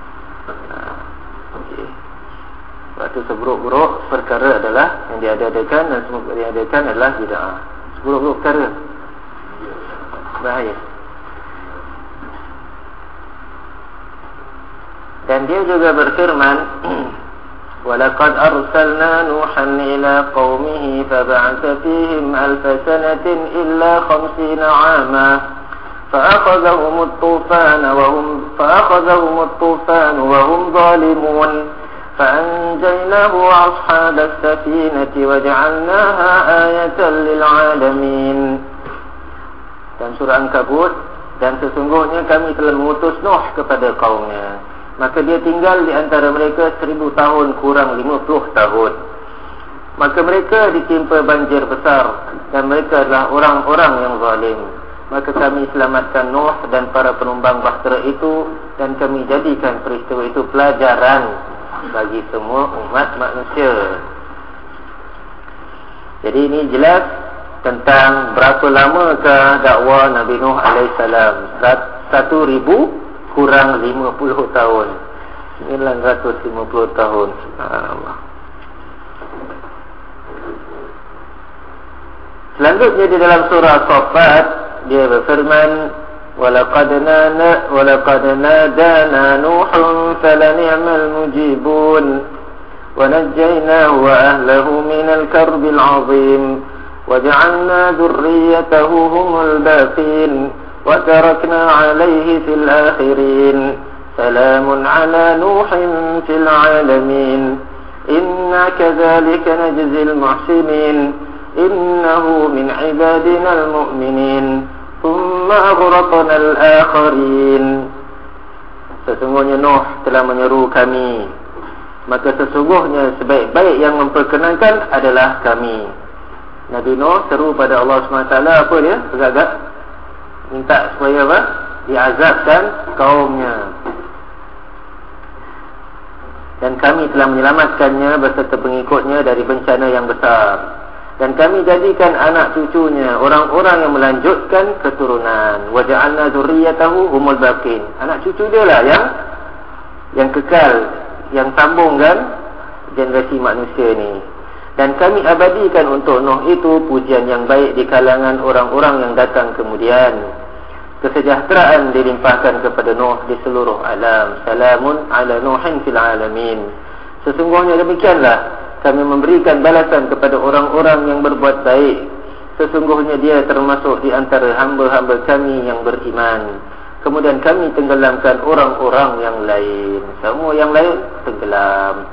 Okey. Sebab tu seburuk-buruk perkara adalah yang diadakan, dan semua yang diadakan adalah bid'ah. Seburuk-buruk perkara bahaya. Dan dia juga berfirman, وَلَقَدْ أَرْسَلْنَا نُوحًا إِلَى قَوْمِهِ فَبَعَثَ فِيهِمْ أَلْفَ سَنَةٍ إِلَّا خَمْسِينَ عَامًا فَأَخَذَهُمُ الطُّوفَانُ وَهُمْ فَأَخَذَهُمُ الطُّوفَانُ وَهُمْ ظَالِمُونَ فَأَنْجَيْنَاهُ وَأَصْحَابَ السَّفِينَةِ وَجَعَلْنَاهَا آيَةً لِلْعَالَمِينَ. Dan surah Ankabut, dan sesungguhnya kami telah mengutus Nuh kepada kaumnya, maka dia tinggal di antara mereka seribu tahun kurang lima puluh tahun. Maka mereka ditimpa banjir besar, dan mereka adalah orang-orang yang zalim. Maka kami selamatkan Nuh dan para penumpang bahtera itu, dan kami jadikan peristiwa itu pelajaran bagi semua umat manusia. Jadi ini jelas tentang berapa lamakah dakwah Nabi Nuh alaihissalam. Satu ribu kurang lima puluh tahun, sembilan ratus lima puluh tahun. Subhanallah. Selanjutnya di dalam surah Saffat, dia berfirman, وَلَقَدْ نَادَانَا وَلَقَدْ نَادَانَا نُوحٌ فَلَنِعْمَ الْمُجِيبُونَ وَنَجَّيْنَاهُ وَأَهْلَهُ مِنَ الْكَرْبِ الْعَظِيمِ وَجَعَلْنَا ذُرِّيَّتَهُ هُمُ الْبَاقِينَ وَتَرَكْنَا عَلَيْهِ فِي الْآخِرِينَ سَلَامٌ عَلَى نُوحٍ فِي الْعَالَمِينَ إِنَّا كَذَلِكَ نَجْزِي الْمُحْسِنِينَ إِنَّهُ مِنْ عِبَادِنَا الْمُؤْمِنِينَ ثُمَّ أَغْرَقْنَا الْآخَرِينَ. Sesungguhnya Nuh telah menyeru kami, maka sesungguhnya sebaik-baik yang memperkenankan adalah kami. Nabi Nuh seru pada Allah subhanahu wa taala, apa dia? Agak-agak minta supaya apa? Diazabkan kaumnya. Dan kami telah menyelamatkannya beserta pengikutnya dari bencana yang besar. Dan kami jadikan anak cucunya orang-orang yang melanjutkan keturunan. Wa ja'alna dzurriyyatahu humul baqin. Anak cucu dia lah yang yang kekal, yang sambungkan generasi manusia ni. Dan kami abadikan untuk Nuh itu pujian yang baik di kalangan orang-orang yang datang kemudian. Kesejahteraan dilimpahkan kepada Nuh di seluruh alam. Salamun ala Nuhin fil alamin. Sesungguhnya demikianlah kami memberikan balasan kepada orang-orang yang berbuat baik. Sesungguhnya dia termasuk di antara hamba-hamba kami yang beriman. Kemudian kami tenggelamkan orang-orang yang lain. Semua yang lain tenggelam.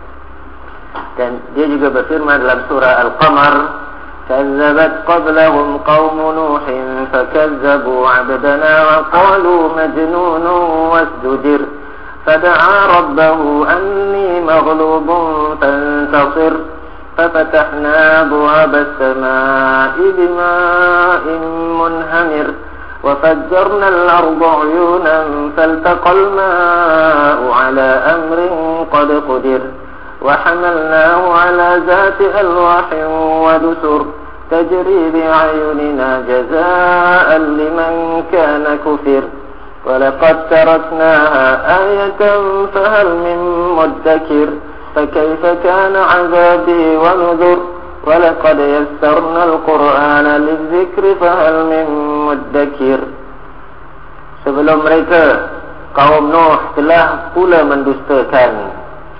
Dan dia juga berfirman dalam surah Al-Qamar, كَذَّبَتْ قَبْلَهُمْ قَوْمُ نُوحٍ فَكَذَّبُوا عَبْدَنَا وَقَالُوا مَجْنُونٌ وَازْدُجِرَ فَدَعَا رَبَّهُ أَنِّي مَغْلُوبٌ فَانتَصِرْ فَفَتَحْنَا أَبْوَابَ السَّمَاءِ بِمَاءٍ مُنْهَمِرٍ وَفَجَّرْنَا الْأَرْضَ عُيُونًا فَالْتَقَى الْمَاءُ عَلَى أَمْرٍ قَدْ قُدِرَ وَحَمَلْنَاهُ عَلَى ذَاتِ أَلْوَاحٍ وَدُسُرٍ تَجْرِي بِأَعْيُنِنَا جَزَاءً لِمَنْ كَانَ كُفِرَ وَلَقَدْ تَرَكْنَاهَا آيَةً فَهَلْ مِنْ مُدَّكِرٍ فَكَيْفَ كَانَ عَذَابِي وَنُذُرِ وَلَقَدْ يَسَّرْنَا الْقُرْآنَ لِلذِّكْرِ فَهَلْ مِنْ مُدَّكِرٍ. Sebelum mereka, kaum Nuh telah pula mendustakan.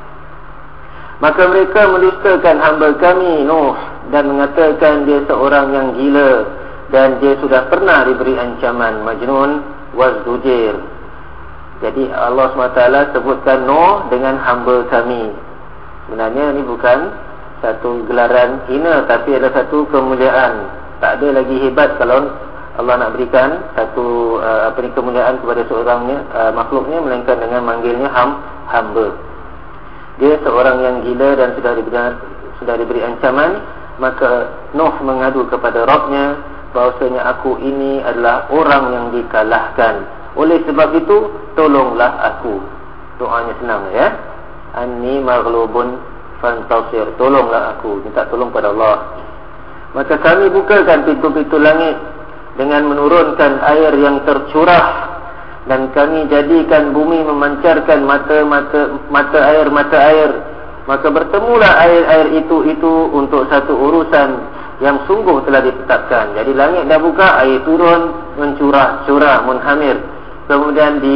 Maka mereka mendustakan hamba kami Nuh dan mengatakan dia seorang yang gila, dan dia sudah pernah diberi ancaman majnun wazdujir. Jadi Allah subhanahu wa taala sebutkan Nuh dengan hamba kami. Sebenarnya ini bukan satu gelaran hina, tapi ada satu kemuliaan. Tak ada lagi hebat kalau Allah nak berikan satu uh, apa ni kemuliaan kepada seorangnya uh, makhluknya, melainkan dengan manggilnya ham, hamba. Dia seorang yang gila dan sudah diberi, sudah diberi ancaman. Maka Nuh mengadu kepada Rabbnya bahawasanya aku ini adalah orang yang dikalahkan. Oleh sebab itu tolonglah aku. Doanya senang ya. Anni maghlubun fantasir. Tolonglah aku. Minta tolong pada Allah. Maka kami bukakan pintu-pintu langit dengan menurunkan air yang tercurah, dan kami jadikan bumi memancarkan mata-mata mata air mata air. Maka bertemulah air-air itu itu untuk satu urusan yang sungguh telah ditetapkan. Jadi langit dah buka, air turun mencurah-curah munhamir. Kemudian di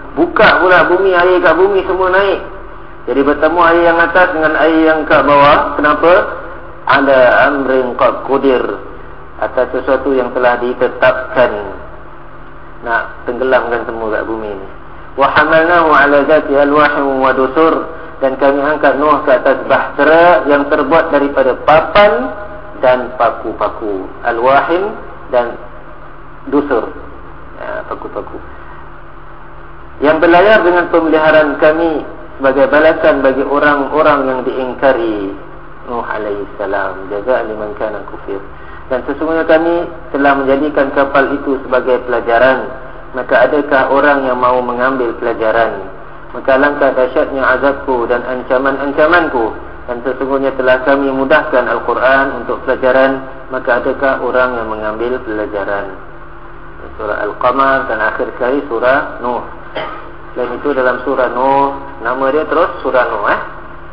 buka pula bumi, air kat bumi semua naik. Jadi bertemu air yang atas dengan air yang kat bawah. Kenapa? Ada amrin qad qudir, atas sesuatu yang telah ditetapkan nak tenggelamkan semua kat bumi ni. Wa hamalnahu ala zati alwahin wa dusur, dan kami angkat Nuh ke atas bahtera yang terbuat daripada papan dan paku-paku. Alwahin dan dusur, ya, paku-paku, yang berlayar dengan pemeliharaan kami sebagai balasan bagi orang-orang yang diingkari Nuh alaihi salam, jaza liman kana kufir. Dan sesungguhnya kami telah menjadikan kapal itu sebagai pelajaran, maka adakah orang yang mau mengambil pelajaran? Maka langkah dahsyatnya azabku dan ancaman-ancamanku, dan sesungguhnya telah kami mudahkan Al-Quran untuk pelajaran, maka adakah orang yang mengambil pelajaran? Surah Al-Qamar dan akhir sekali surah Nuh. Selain itu dalam surah Nuh, nama dia terus surah Nuh, eh?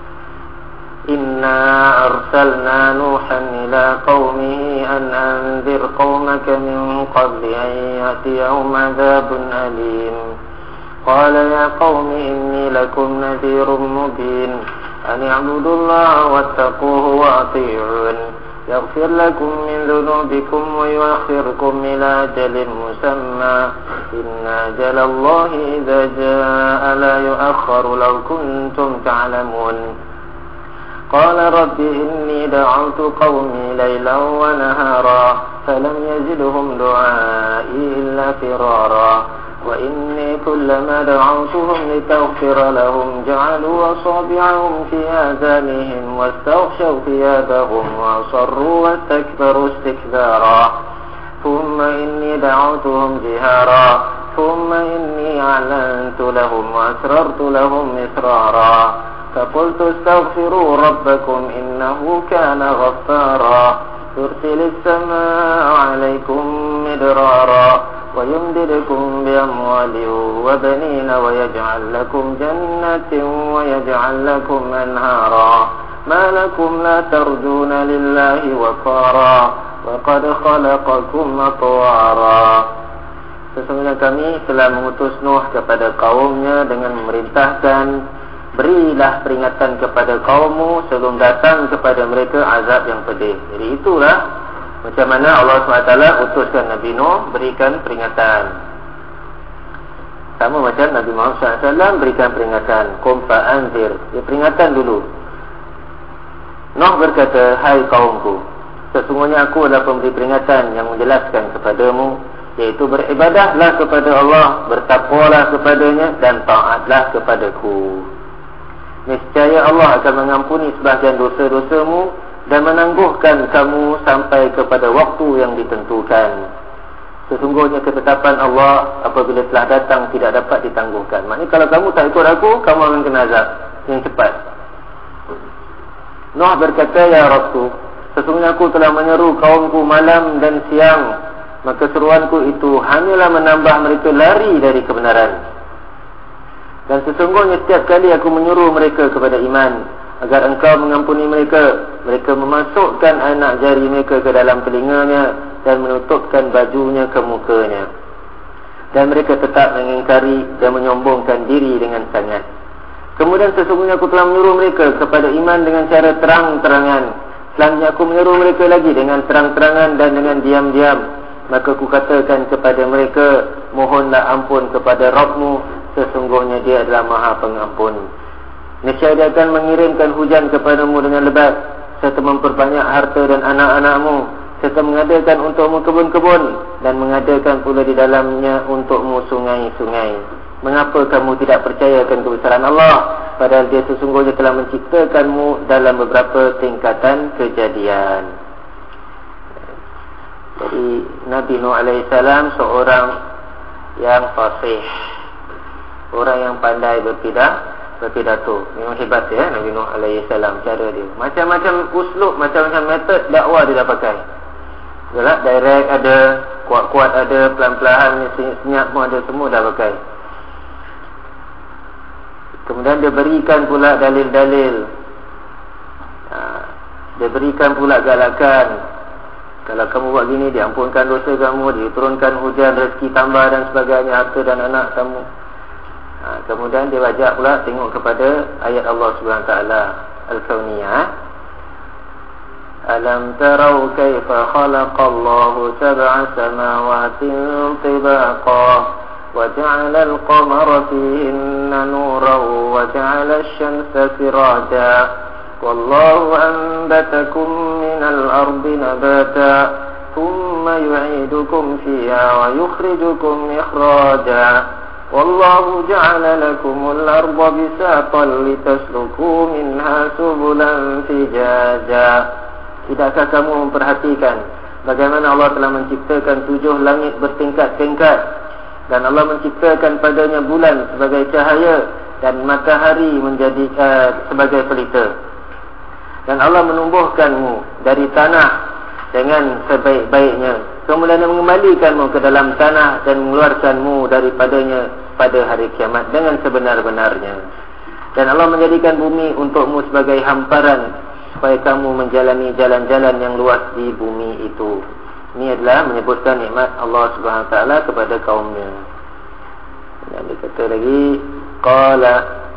Inna arsalna Nuhan ila qawmihi an anzir qawmaka min qabli an yatiyahum azabun alim. Qala ya qawmi inni lakum nadhirun mubin an i'budullaha wattaquhu wa ati'un yaghfir lakum min dhunubikum wa yuakhirkum ila ajalin musamma inna ajalallahi idza jaa la yu'akhkharu law kuntum ta'lamun. Qala rabbi inni da'awtu qawmi laylan wa nahara falam yazidhum du'ai illa firara wa inni kullama da'awtuhum litaghfira lahum ja'alu asabi'ahum fi adhanihim wastaghshaw thiyabahum wa asarru wastakbaru istikbara thumma inni da'awtuhum jihara thumma inni a'lantu lahum wa asrartu lahum israra فقلت استغفروا ربكم إنه كان غفارا يرسل السماء عليكم مدرارا ويمددكم بأموال وبنين ويجعل لكم جنات ويجعل لكم أنهارا ما لكم لا ترجون لله وقارا وقد خلقكم أطوارا. Sesungguhnya kami telah mengutus Nuh kepada kaumnya dengan memerintahkan, berilah peringatan kepada kaummu sebelum datang kepada mereka azab yang pedih. Jadi itulah macam mana Allah subhanahu wa taala utuskan Nabi Nuh berikan peringatan. Sama macam Nabi Muhammad sallallahu alaihi wasallam berikan peringatan, qum fa anzir. Dia peringatan dulu. Nuh berkata, hai kaumku, sesungguhnya aku adalah pemberi peringatan yang menjelaskan kepadamu, yaitu beribadahlah kepada Allah, bertakwalah kepadanya, dan taatlah kepadaku. Niscaya Allah akan mengampuni sebahagian dosa-dosamu dan menangguhkan kamu sampai kepada waktu yang ditentukan. Sesungguhnya ketetapan Allah apabila telah datang tidak dapat ditangguhkan. Maknanya kalau kamu tak ikut aku, kamu akan kena azab yang cepat. Nuh berkata, ya Rasul, sesungguhnya aku telah menyeru kaumku malam dan siang, maka seruanku itu hanyalah menambah mereka lari dari kebenaran. Dan sesungguhnya setiap kali aku menyuruh mereka kepada iman, agar engkau mengampuni mereka, mereka memasukkan anak jari mereka ke dalam telinganya dan menutupkan bajunya ke mukanya. Dan mereka tetap mengingkari dan menyombongkan diri dengan sangat. Kemudian sesungguhnya aku telah menyuruh mereka kepada iman dengan cara terang-terangan. Selanjutnya aku menyuruh mereka lagi dengan terang-terangan dan dengan diam-diam. Maka aku katakan kepada mereka, mohonlah ampun kepada Rabbmu, sesungguhnya dia adalah maha pengampun. Nescaya dia akan mengirimkan hujan kepadamu dengan lebat, serta memperbanyak harta dan anak-anakmu, serta mengadakan untukmu kebun-kebun, dan mengadakan pula di dalamnya untukmu sungai-sungai. Mengapa kamu tidak percayakan kebesaran Allah, padahal dia sesungguhnya telah menciptakanmu dalam beberapa tingkatan kejadian. Jadi Nabi Nuh alaihissalam seorang yang fasih, orang yang pandai berpidah, berpidato. Memang hebat ya Nabi Nuh alaihi salam cara dia. Macam-macam uslub, macam-macam metod dakwah dia dah pakai. Yalah, direct ada, kuat-kuat ada, pelan-pelan, senyap pun ada, semua dah pakai. Kemudian dia berikan pula dalil-dalil. Ha, dia berikan pula galakan. Kalau kamu buat gini, diampunkan dosa kamu, diturunkan hujan, rezeki tambah dan sebagainya, harta dan anak kamu. ha, Kemudian dia bajak pula tengok kepada ayat Allah subhanahu wa taala Al-Kauniyah. Alam tarau kaifa khalaqallahu sab'a samawatin tibaqa wa ja'ala al-qamara fihinna nuran wa ja'ala asy-syamsa siraja wallahu anbatakum minal ardi nabata thumma yu'idukum fiha wa yukhrijukum ikhraja wallahu ja'ala lakumul arda bisatan litasluku minha subulan fijaja. Tidakkah kamu memperhatikan bagaimana Allah telah menciptakan tujuh langit bertingkat-tingkat, dan Allah menciptakan padanya bulan sebagai cahaya dan matahari menjadi uh, sebagai pelita, dan Allah menumbuhkanmu dari tanah dengan sebaik-baiknya, kemudian mengembalikanmu ke dalam tanah dan mengeluarkanmu daripadanya pada hari kiamat dengan sebenar-benarnya. Dan Allah menjadikan bumi untukmu sebagai hamparan supaya kamu menjalani jalan-jalan yang luas di bumi itu. Ini adalah menyebutkan nikmat Allah Subhanahu wa taala kepada kaumnya. Dan dia kata lagi, qala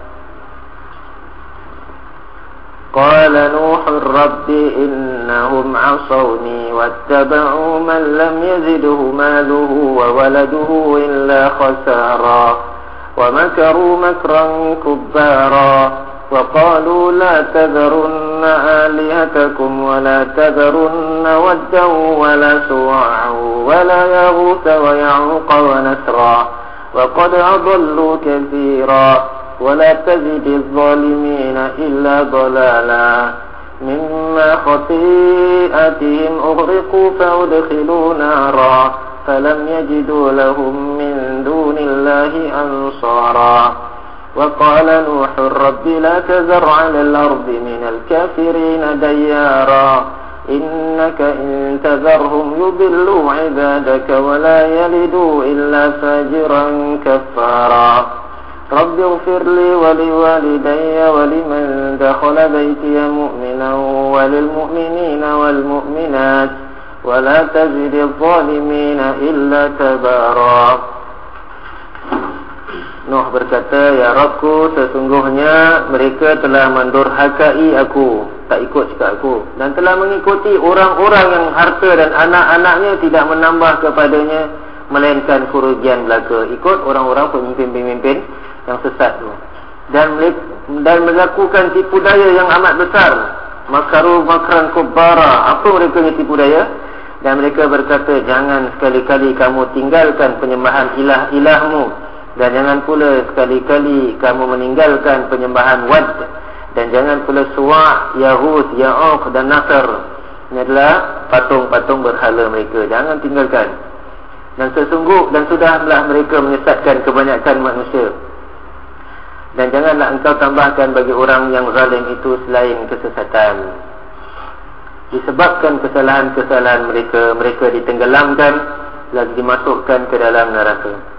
qala nuhur rabbi innahum 'asawni wattaba'u man lam yazidhu maluhu wa waladuhu illa khasara wa makaru makran kubbara وقالوا لا تذرن آلهتكم ولا تذرن ودا ولا سواعا ولا يغوث ويعوق ونسرا وقد أضلوا كثيرا ولا تزد الظالمين إلا ضلالا مما خطيئتهم أغرقوا فأدخلوا نارا فلم يجدوا لهم من دون الله أنصارا وقال نوح رب لا تذر على الأرض من الكافرين ديارا إنك إن تذرهم يضلوا عبادك ولا يلدوا إلا فاجرا كفارا رب اغفر لي ولوالدي ولمن دخل بيتي مؤمنا وللمؤمنين والمؤمنات ولا تزد الظالمين إلا تبارا. Nuh berkata, ya Rabbku, sesungguhnya mereka telah mendurhakai aku, tak ikut cakap aku, dan telah mengikuti orang-orang yang harta dan anak-anaknya tidak menambah kepadanya melainkan kerugian belaka. Ikut orang-orang pemimpin-pemimpin yang sesat tu, dan dan melakukan tipu daya yang amat besar. Makaru makran kubbara. Apa mereka yang tipu daya? Dan mereka berkata, jangan sekali-kali kamu tinggalkan penyembahan ilah-ilahmu, dan jangan pula sekali-kali kamu meninggalkan penyembahan Wad, dan jangan pula Suwa', Yahud, Ya'uq dan Nasr. Ini adalah patung-patung berhala mereka, jangan tinggalkan. Dan sesungguh dan sudahlah mereka menyesatkan kebanyakan manusia, dan janganlah engkau tambahkan bagi orang yang zalim itu selain kesesatan. Disebabkan kesalahan-kesalahan mereka, mereka ditenggelamkan lalu dimasukkan ke dalam neraka.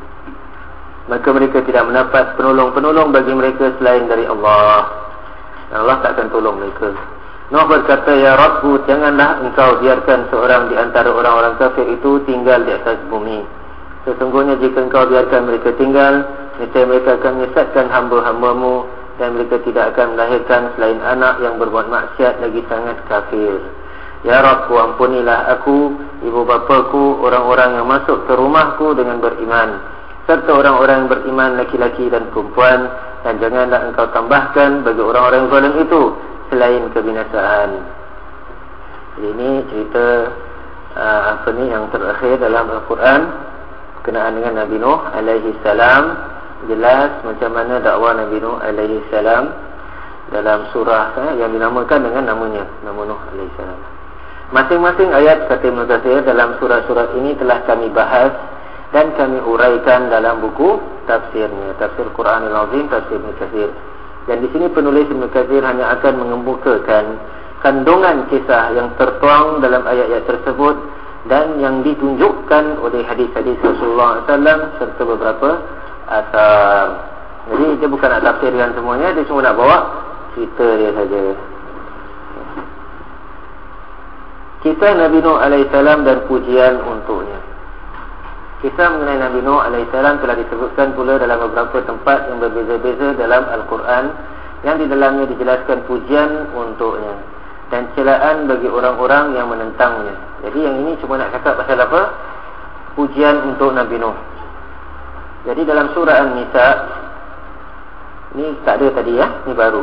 Maka mereka tidak mendapat penolong-penolong bagi mereka selain dari Allah, dan Allah tak akan tolong mereka. Nuh berkata, ya Rabbku, janganlah engkau biarkan seorang di antara orang-orang kafir itu tinggal di atas bumi. Sesungguhnya jika engkau biarkan mereka tinggal, niscaya mereka akan menyesatkan hamba-hambamu, dan mereka tidak akan melahirkan selain anak yang berbuat maksiat lagi sangat kafir. Ya Rabbku, ampunilah aku, ibu bapaku, orang-orang yang masuk ke rumahku dengan beriman, serta orang-orang yang beriman laki-laki dan perempuan, dan janganlah engkau tambahkan bagi orang-orang yang zalim itu selain kebinasaan. Jadi ini cerita uh, apa ni yang terakhir dalam Al-Quran berkenaan dengan Nabi Nuh alaihi salam. Jelas macam mana dakwah Nabi Nuh alaihi salam dalam surah eh, yang dinamakan dengan namanya, nama Nuh alaihi salam. Masing-masing ayat kata Ibnu Katsir dalam surah-surah ini telah kami bahas dan kami uraikan dalam buku tafsirnya, Tafsir Quranul Azim, Tafsir Ibnu Katsir. Dan di sini penulis Ibnu Katsir hanya akan mengemukakan kandungan kisah yang tertuang dalam ayat-ayat tersebut dan yang ditunjukkan oleh hadis-hadis Rasulullah sallallahu alaihi wasallam serta beberapa asar. Jadi dia bukan nak tafsirkan semuanya, dia cuma nak bawa cerita dia saja. Kisah Nabi Nuh alaihi salam dan pujian untuknya. Kisah mengenai Nabi Nuh alaihissalam telah disebutkan pula dalam beberapa tempat yang berbeza-beza dalam Al-Quran, yang di dalamnya dijelaskan pujian untuknya dan celaan bagi orang-orang yang menentangnya. Jadi yang ini cuma nak cakap pasal apa? Pujian untuk Nabi Nuh. Jadi dalam surah An-Nisa, ni tak ada tadi ya, ni baru.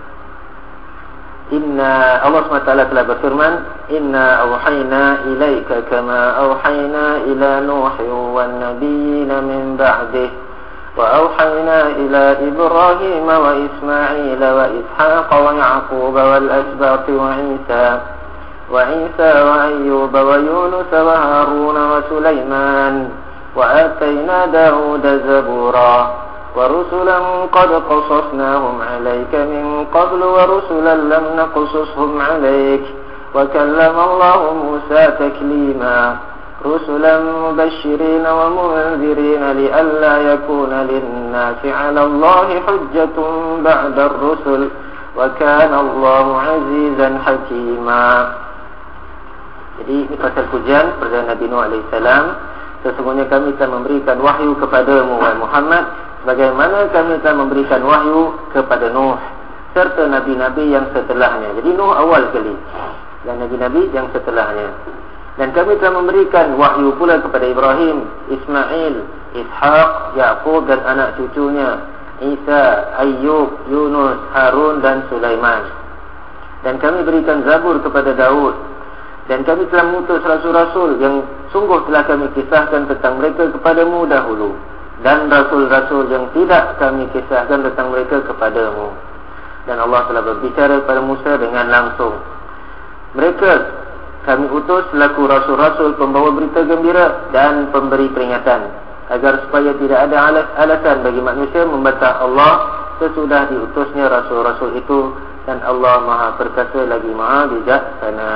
Inna Allah subhanahu wa taala telah berfirman, Inna awhayna ilaika kama awhayna ila Nuhin wan nabiyina min ba'dih wa awhayna ila Ibrahim wa Ismail wa Ishaq wa Ya'qub wal asbaq wa Isa wa Isa wa Ayyub wa Yunus wa Harun wa Sulaiman wa atayna Dawuda zabura ورسلا قد قصصناهم عليك من قبل ورسلا لم نقصصهم عليك وكلم الله موسى تكليما رسلا مبشرين ومنذرين لئلا يكون للناس على الله حجة بعد الرسل وكان الله عزيزا حكيما. Jadi ini pasal pujian Perdana Nabi Nuh alaihissalam. Sesungguhnya kami telah memberikan wahyu kepadamu wahai Muhammad, bagaimana kami telah memberikan wahyu kepada Nuh serta nabi-nabi yang setelahnya. Jadi Nuh awal kali, dan nabi-nabi yang setelahnya. Dan kami telah memberikan wahyu pula kepada Ibrahim, Ismail, Ishaq, Ya'qub dan anak cucunya, Isa, Ayyub, Yunus, Harun dan Sulaiman. Dan kami berikan Zabur kepada Daud. Dan kami telah mengutus rasul-rasul yang sungguh telah kami kisahkan tentang mereka kepadamu dahulu, dan rasul-rasul yang tidak kami kisahkan tentang mereka kepadamu. Dan Allah telah berbicara kepada Musa dengan langsung. Mereka kami utus selaku rasul-rasul pembawa berita gembira dan pemberi peringatan, agar supaya tidak ada alas alasan bagi manusia membantah Allah sesudah diutusnya rasul-rasul itu. Dan Allah Maha Perkasa lagi Maha Bijaksana.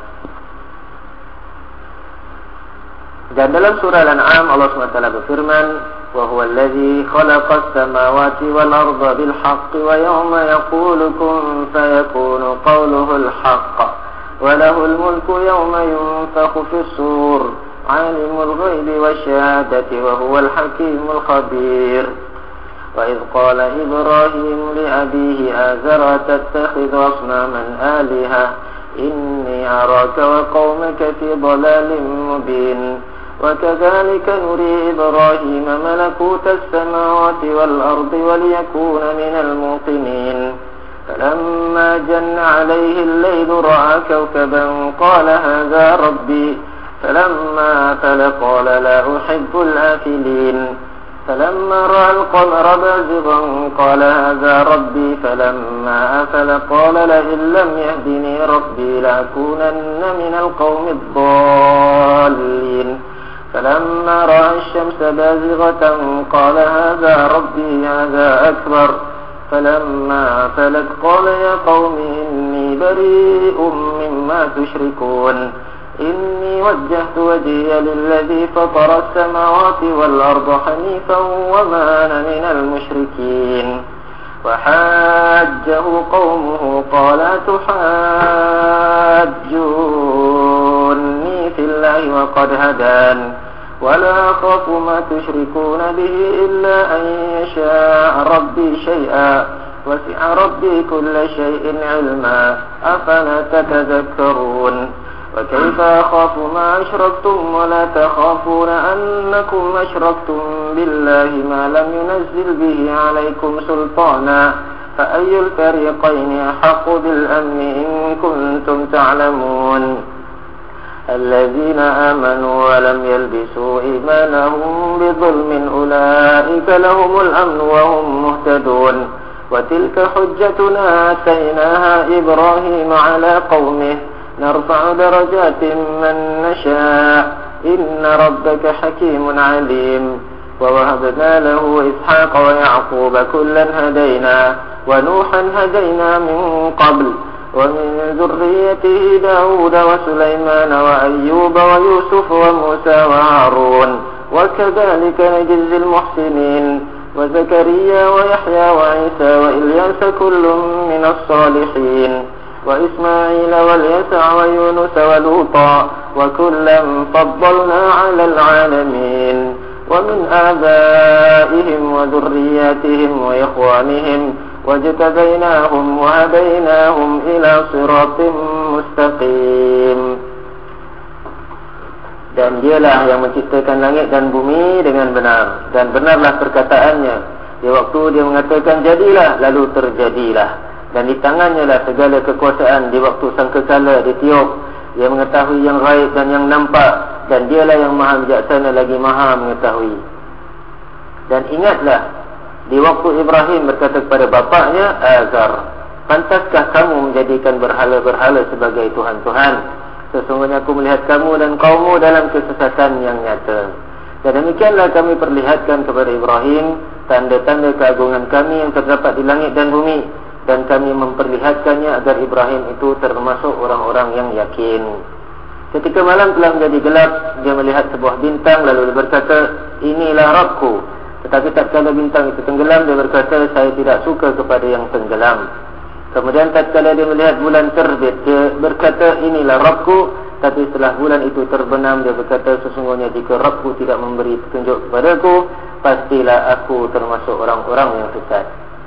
Dan dalam surah Al-An'am Allah subhanahu wa taala berfirman, wa huwa allazi khalaqas samawati wal arda bil haqqi wa yawma yaqulu kun fayakunu qawluhu al haqq wa lahul mulku yawma yunfakhu fis sur alimul ghaibi wasyahadati wa huwal hakimul khabir. Wa idh qala Ibrahim li abihi azara tattakhidhu asnaman aliha inni araka wa qaumaka fi dhalalin mubin. وكذلك نري إبراهيم ملكوت السماوات والأرض وليكون من الموقنين فلما جن عليه الليل رأى كوكبا قال هذا ربي فلما أفل قال لا أحب الآفلين فلما رأى القمر بازغا قال هذا ربي فلما أفل قال لئن لم يهدني ربي لأكونن من القوم الضالين فلما رأى الشمس بازغة قال هذا ربي هذا أكبر فلما أفلت قال يا قوم إني بريء مما تشركون إني وجهت وجهي للذي فطر السماوات والأرض حنيفا وما أنا من المشركين وحاجه قومه قال تحاجوني في الله وقد هدان ولا أخاف ما تشركون به إلا أن يشاء ربي شيئا وسع ربي كل شيء علما أفلا تتذكرون وكيف أخاف ما أشركتم ولا تخافون أنكم أشركتم بالله ما لم ينزل به عليكم سلطانا فأي الفريقين أحق بالأمن إن كنتم تعلمون الذين آمنوا ولم يلبسوا إيمانهم بظلم أولئك لهم الأمن وهم مهتدون وتلك حجتنا آتيناها إبراهيم على قومه نرفع درجات من نشاء إن ربك حكيم عليم ووهبنا له إسحاق ويعقوب كلا هدينا ونوحا هدينا من قبل ومن ذريته داود وسليمان وأيوب ويوسف وموسى وهارون وكذلك نجزي المحسنين وزكريا ويحيى وعيسى وإلياس كل من الصالحين وإسماعيل واليسع ويونس ولوطا وكلا فضلنا على العالمين ومن آبائهم وذرياتهم وإخوانهم واجتبيناهم وهديناهم إلى صراط مستقيم. Dan dialah yang menciptakan langit dan bumi dengan benar, dan benarlah perkataannya di waktu dia mengatakan jadilah, lalu terjadilah. Dan di tangannya lah segala kekuasaan di waktu sangkakala ditiup. Dia mengetahui yang gaib dan yang nampak, dan dialah yang maha bijaksana lagi maha mengetahui. Dan ingatlah di waktu Ibrahim berkata kepada bapaknya Azar, pantaskah kamu menjadikan berhala-berhala sebagai Tuhan-Tuhan? Sesungguhnya aku melihat kamu dan kaummu dalam kesesatan yang nyata. Dan demikianlah kami perlihatkan kepada Ibrahim tanda-tanda keagungan kami yang terdapat di langit dan bumi, dan kami memperlihatkannya agar Ibrahim itu termasuk orang-orang yang yakin. Ketika malam telah menjadi gelap, dia melihat sebuah bintang, lalu dia berkata, inilah Rabbku. Tetapi tatkala bintang itu tenggelam, dia berkata, saya tidak suka kepada yang tenggelam. Kemudian tatkala dia melihat bulan terbit, dia berkata, inilah Rabbku. Tapi setelah bulan itu terbenam, dia berkata, sesungguhnya jika Rabbku tidak memberi petunjuk kepadaku, pastilah aku termasuk orang-orang yang sesat.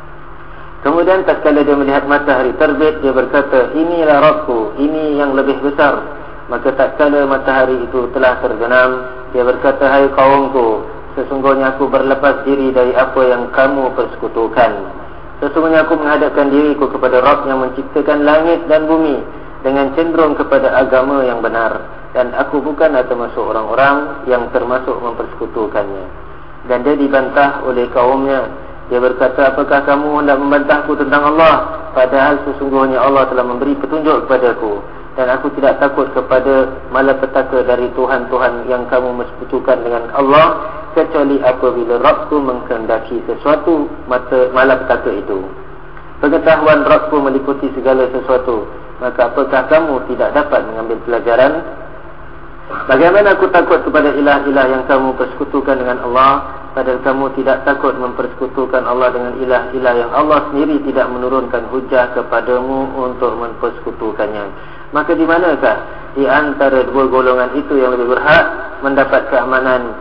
Kemudian tatkala dia melihat matahari terbit, dia berkata, inilah Rabbku, ini yang lebih besar. Maka tatkala matahari itu telah terbenam, dia berkata, hai kaumku, sesungguhnya aku berlepas diri dari apa yang kamu persekutukan. Sesungguhnya aku menghadapkan diriku kepada Rabb yang menciptakan langit dan bumi dengan cenderung kepada agama yang benar, dan aku bukanlah termasuk orang-orang yang termasuk mempersekutukannya. Dan dia dibantah oleh kaumnya. Dia berkata, apakah kamu hendak membantahku tentang Allah, padahal sesungguhnya Allah telah memberi petunjuk kepadaku, dan aku tidak takut kepada malapetaka dari Tuhan-Tuhan yang kamu mensekutukan dengan Allah, kecuali apabila Rabbku mengkehendaki sesuatu mata malapetaka itu. Pengetahuan Rabbku meliputi segala sesuatu, maka apakah kamu tidak dapat mengambil pelajaran? Bagaimana aku takut kepada ilah-ilah yang kamu persekutukan dengan Allah, padahal kamu tidak takut mempersekutukan Allah dengan ilah-ilah yang Allah sendiri tidak menurunkan hujah kepadamu untuk mempersekutukannya. Maka di manakah di antara dua golongan itu yang lebih berhak mendapat keamanan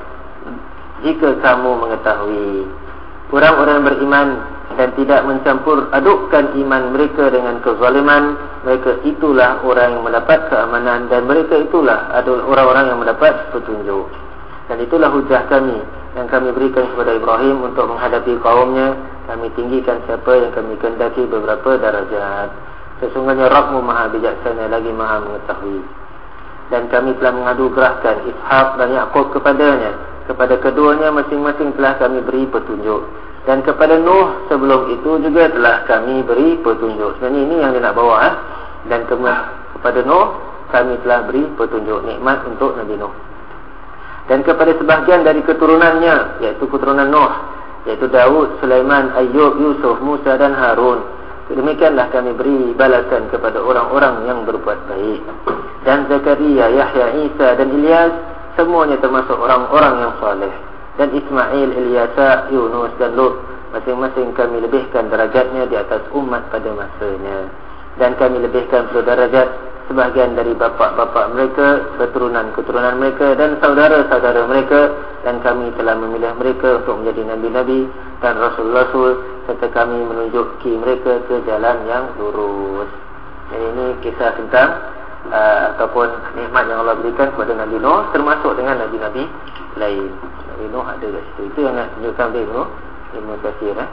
jika kamu mengetahui? Orang-orang beriman dan tidak mencampur adukkan iman mereka dengan kezaliman, mereka itulah orang yang mendapat keamanan, dan mereka itulah adalah orang-orang yang mendapat petunjuk. Dan itulah hujah kami yang kami berikan kepada Ibrahim untuk menghadapi kaumnya. Kami tinggikan siapa yang kami kehendaki beberapa darajat. Sesungguhnya Rabbmu maha bijaksana lagi maha mengetahui. Dan kami telah menganugerahkan Ishak dan Yaqub kepadanya. Kepada keduanya masing-masing telah kami beri petunjuk. Dan kepada Nuh sebelum itu juga telah kami beri petunjuk. Sebenarnya ini yang dia nak bawa eh? Dan ke kepada Nuh kami telah beri petunjuk, nikmat untuk Nabi Nuh. Dan kepada sebahagian dari keturunannya, iaitu keturunan Nuh, iaitu Daud, Sulaiman, Ayub, Yusuf, Musa dan Harun, demikianlah kami beri balasan kepada orang-orang yang berbuat baik. Dan Zakaria, Yahya, Isa dan Ilyas, semuanya termasuk orang-orang yang soleh. Dan Ismail, Ilyasa, Yunus dan Lut, masing-masing kami lebihkan derajatnya di atas umat pada masanya. Dan kami lebihkan pula derajat sebahagian dari bapa-bapa mereka, keturunan-keturunan mereka dan saudara-saudara mereka. Dan kami telah memilih mereka untuk menjadi nabi-nabi dan rasul-rasul, serta kami menunjuki mereka ke jalan yang lurus. Jadi ini kisah tentang uh, ataupun nikmat yang Allah berikan kepada Nabi Nuh, termasuk dengan nabi-nabi lain. Nabi Nuh ada kat situ. Itu yang nak tunjukkan Nabi Nuh. Terima kasih eh.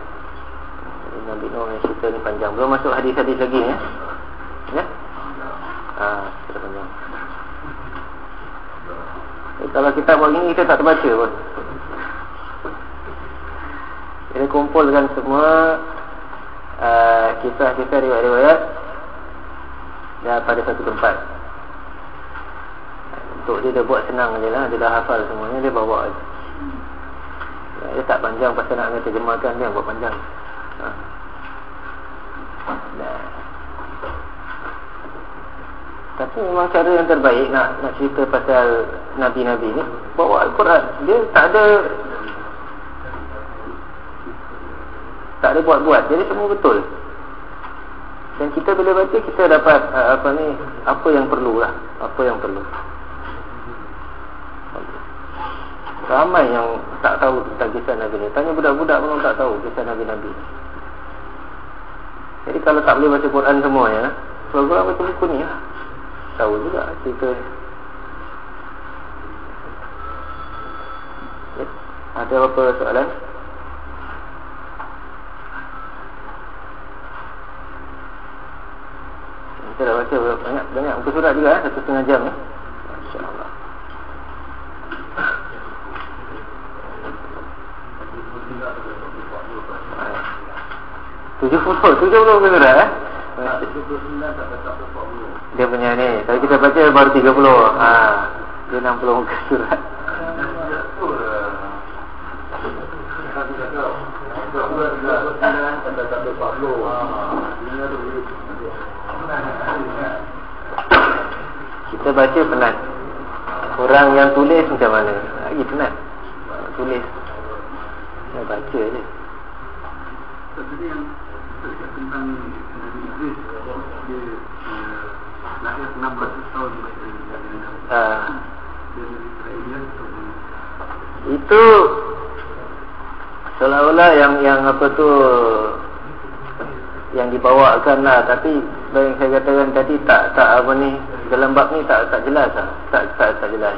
Nabi Nuh yang cerita ni panjang. Belum masuk hadis-hadis lagi ya. Ya. Ah, cerita panjang. Eh, kalau kita buat ini kita tak terbaca pun. Kita kumpulkan semua uh, kisah-kisah riwayat-riwayat dah pada satu tempat. Untuk dia dah buat senang je lah. Dia dah hafal semuanya, dia bawa je. Ya, dia tak panjang pasal nak kena terjemahkan, dia buat panjang. Ha. Nah. Tapi memang cara yang terbaik nak nak cerita pasal Nabi-Nabi ni, bawa Al-Quran. Dia tak ada tak ada buat-buat. Jadi semua betul. Dan kita bila baca kita dapat uh, apa ni, apa yang perlulah, apa yang perlu. Ramai yang tak tahu tentang kisah Nabi ni. Tanya budak-budak pun tak tahu kisah Nabi-Nabi. Jadi kalau tak boleh baca Quran semua ya, kurang-kurang baca buku ni lah. Tahu juga cerita. Ya. Ada apa soalan? Kita dah baca banyak banyak muka surat juga eh, satu setengah jam eh. Masya-Allah. tujuh puluh tujuh puluh muka surat eh. Dia punya ni, tadi kita baca baru tiga puluh. Ha, dia enam puluh muka surat. Kita baca penat. Orang yang tulis macam mana? Lagi penat. Tulis. Saya baca je. Tadi yang tentang Nabi Idris, dia lahir enam ratus tahun dari uh, Israel. Itu seolah-olah yang yang apa tu yang dibawakan lah, tapi yang saya katakan tadi tak tak apa ni, dalam bab ni tak tak jelas lah. Tak tak tak jelas.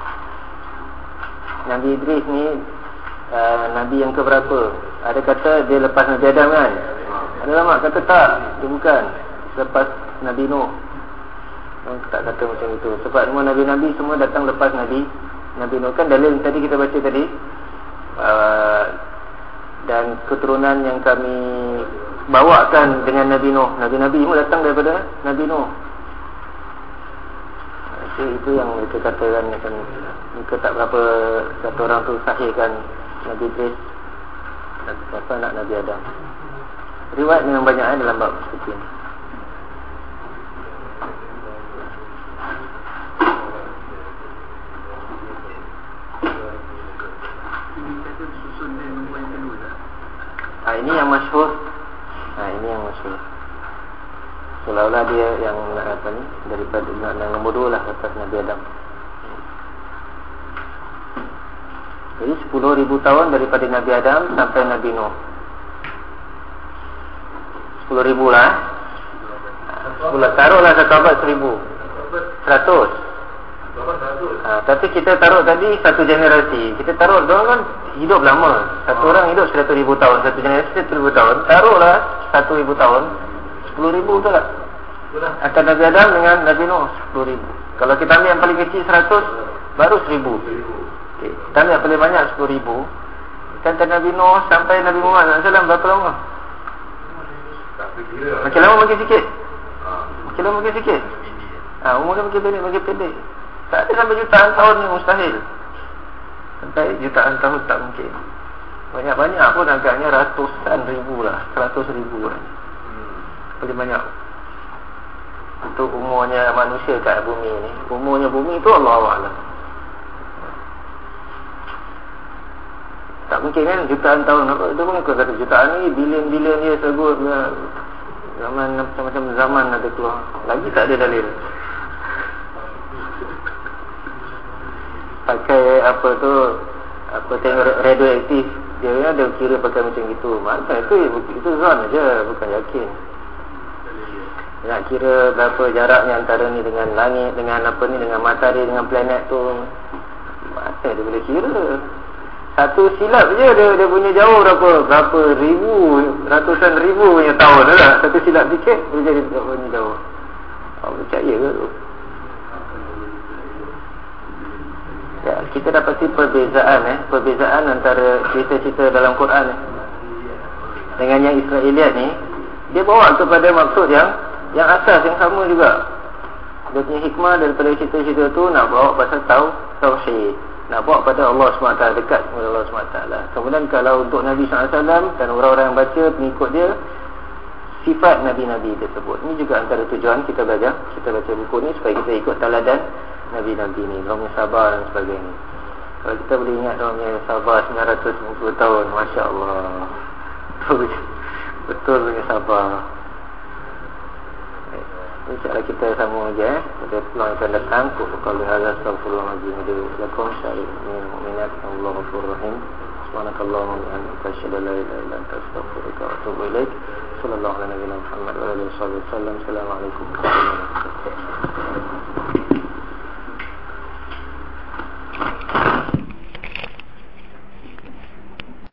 Nabi Idris ni uh, Nabi yang keberapa? Ada kata dia lepas Nabi Adam kan? Ada ulama kata tak, dia bukan. Lepas Nabi Nuh. Tak kata macam itu. Sebab semua Nabi-Nabi semua datang lepas Nabi Nabi Nuh. Kan dalil tadi kita baca tadi, uh, dan keturunan yang kami bawakan dengan Nabi Nuh. Nabi-Nabi semua datang daripada Nabi Nuh. Itu, itu yang mereka katakan kan, mereka tak berapa satu orang tu sahihkan Nabi Idris apa anak Nabi Adam. Riwayat memang banyak eh, dalam bab seperti ini. Ha, ini yang masyhur. Ha, ini yang masyhur. Seolah-olah dia yang apa ni, daripada yang nombor dua lah atas Nabi Adam. Jadi sepuluh ribu tahun daripada Nabi Adam sampai Nabi Nuh. Sepuluh ribu lah. Sepuluh, taruhlah satu abad seribu. Seratus. Ha, tapi kita taruh tadi satu generasi. Kita taruh dia kan hidup lama. Satu orang hidup seratus ribu tahun. Satu generasi seratus ribu tahun. Taruhlah satu ribu tahun. Sepuluh ribu betul tak? Antara Nabi Adam dengan Nabi Nuh sepuluh ribu. Kalau kita ambil yang paling kecil seratus, baru seribu. Okay. Kita ambil yang paling banyak sepuluh ribu. Kan Nabi Nuh sampai Nabi Muhammad sallallahu alaihi wasallam berapa lama? Makin lama makin sikit. Makin lama makin sikit. Ha, umur dia makin pendek, makin pendek. Tak ada sampai jutaan tahun ni mustahil. Sampai jutaan tahun tak mungkin. Banyak-banyak pun agaknya ratusan ribu lah. Seratus ribu lah. Paling banyak. Untuk umurnya manusia kat bumi ni. Umurnya bumi tu Allahuakbar. Tak mungkin kan jutaan tahun. Itu pun kau kata jutaan ni bilion-bilion dia sebut. Zaman macam-macam zaman ada keluar. Lagi tak ada dalil. Pakai apa tu, apa tengok radioaktif. Dia ada kira pakai macam gitu. Macam itu itu zon aja, bukan yakin. Nak kira berapa jaraknya antara ni dengan langit, dengan apa ni, dengan matahari, dengan planet tu. Macam dia boleh kira. Satu silap je dia, dia punya jauh berapa berapa ribu, ratusan ribu punya tahun lah. Satu silap sikit dia jadi berapa ni jauh. Awak percaya ke tu? Ya, kita dapati perbezaan eh, perbezaan antara cerita-cerita dalam Quran eh, dengan yang Israeliat ni. Dia bawa kepada maksud yang yang asas yang sama juga. Dia punya hikmah daripada cerita-cerita tu nak bawa pasal tahu tauhid, nak bawa pada Allah subhanahu wa taala, dekat kepada Allah subhanahu wa taala. Kemudian kalau untuk Nabi sallallahu alaihi wasallam dan orang-orang yang baca pengikut dia, sifat Nabi-Nabi tersebut. Ini juga antara tujuan kita belajar, kita baca buku ni supaya kita ikut teladan Nabi-Nabi ni, orang yang sabar dan sebagainya. Kalau kita boleh ingat orang yang sabar sembilan ratus lima puluh tahun, Masya Allah. Betul, betul punya sabar. InsyaAllah kita sambung aja eh. Pada peluang yang akan datang. Qul hadza astaghfirullahaladzim lakum syaril mu'minat Allahu ghafurur rahim. Subhanakallahumma wa bihamdika asyhadu an la ilaha illa anta astaghfiruka wa atubu ilaik. Sallallahu alaihi wa sallam. Assalamualaikum warahmatullahi wabarakatuh.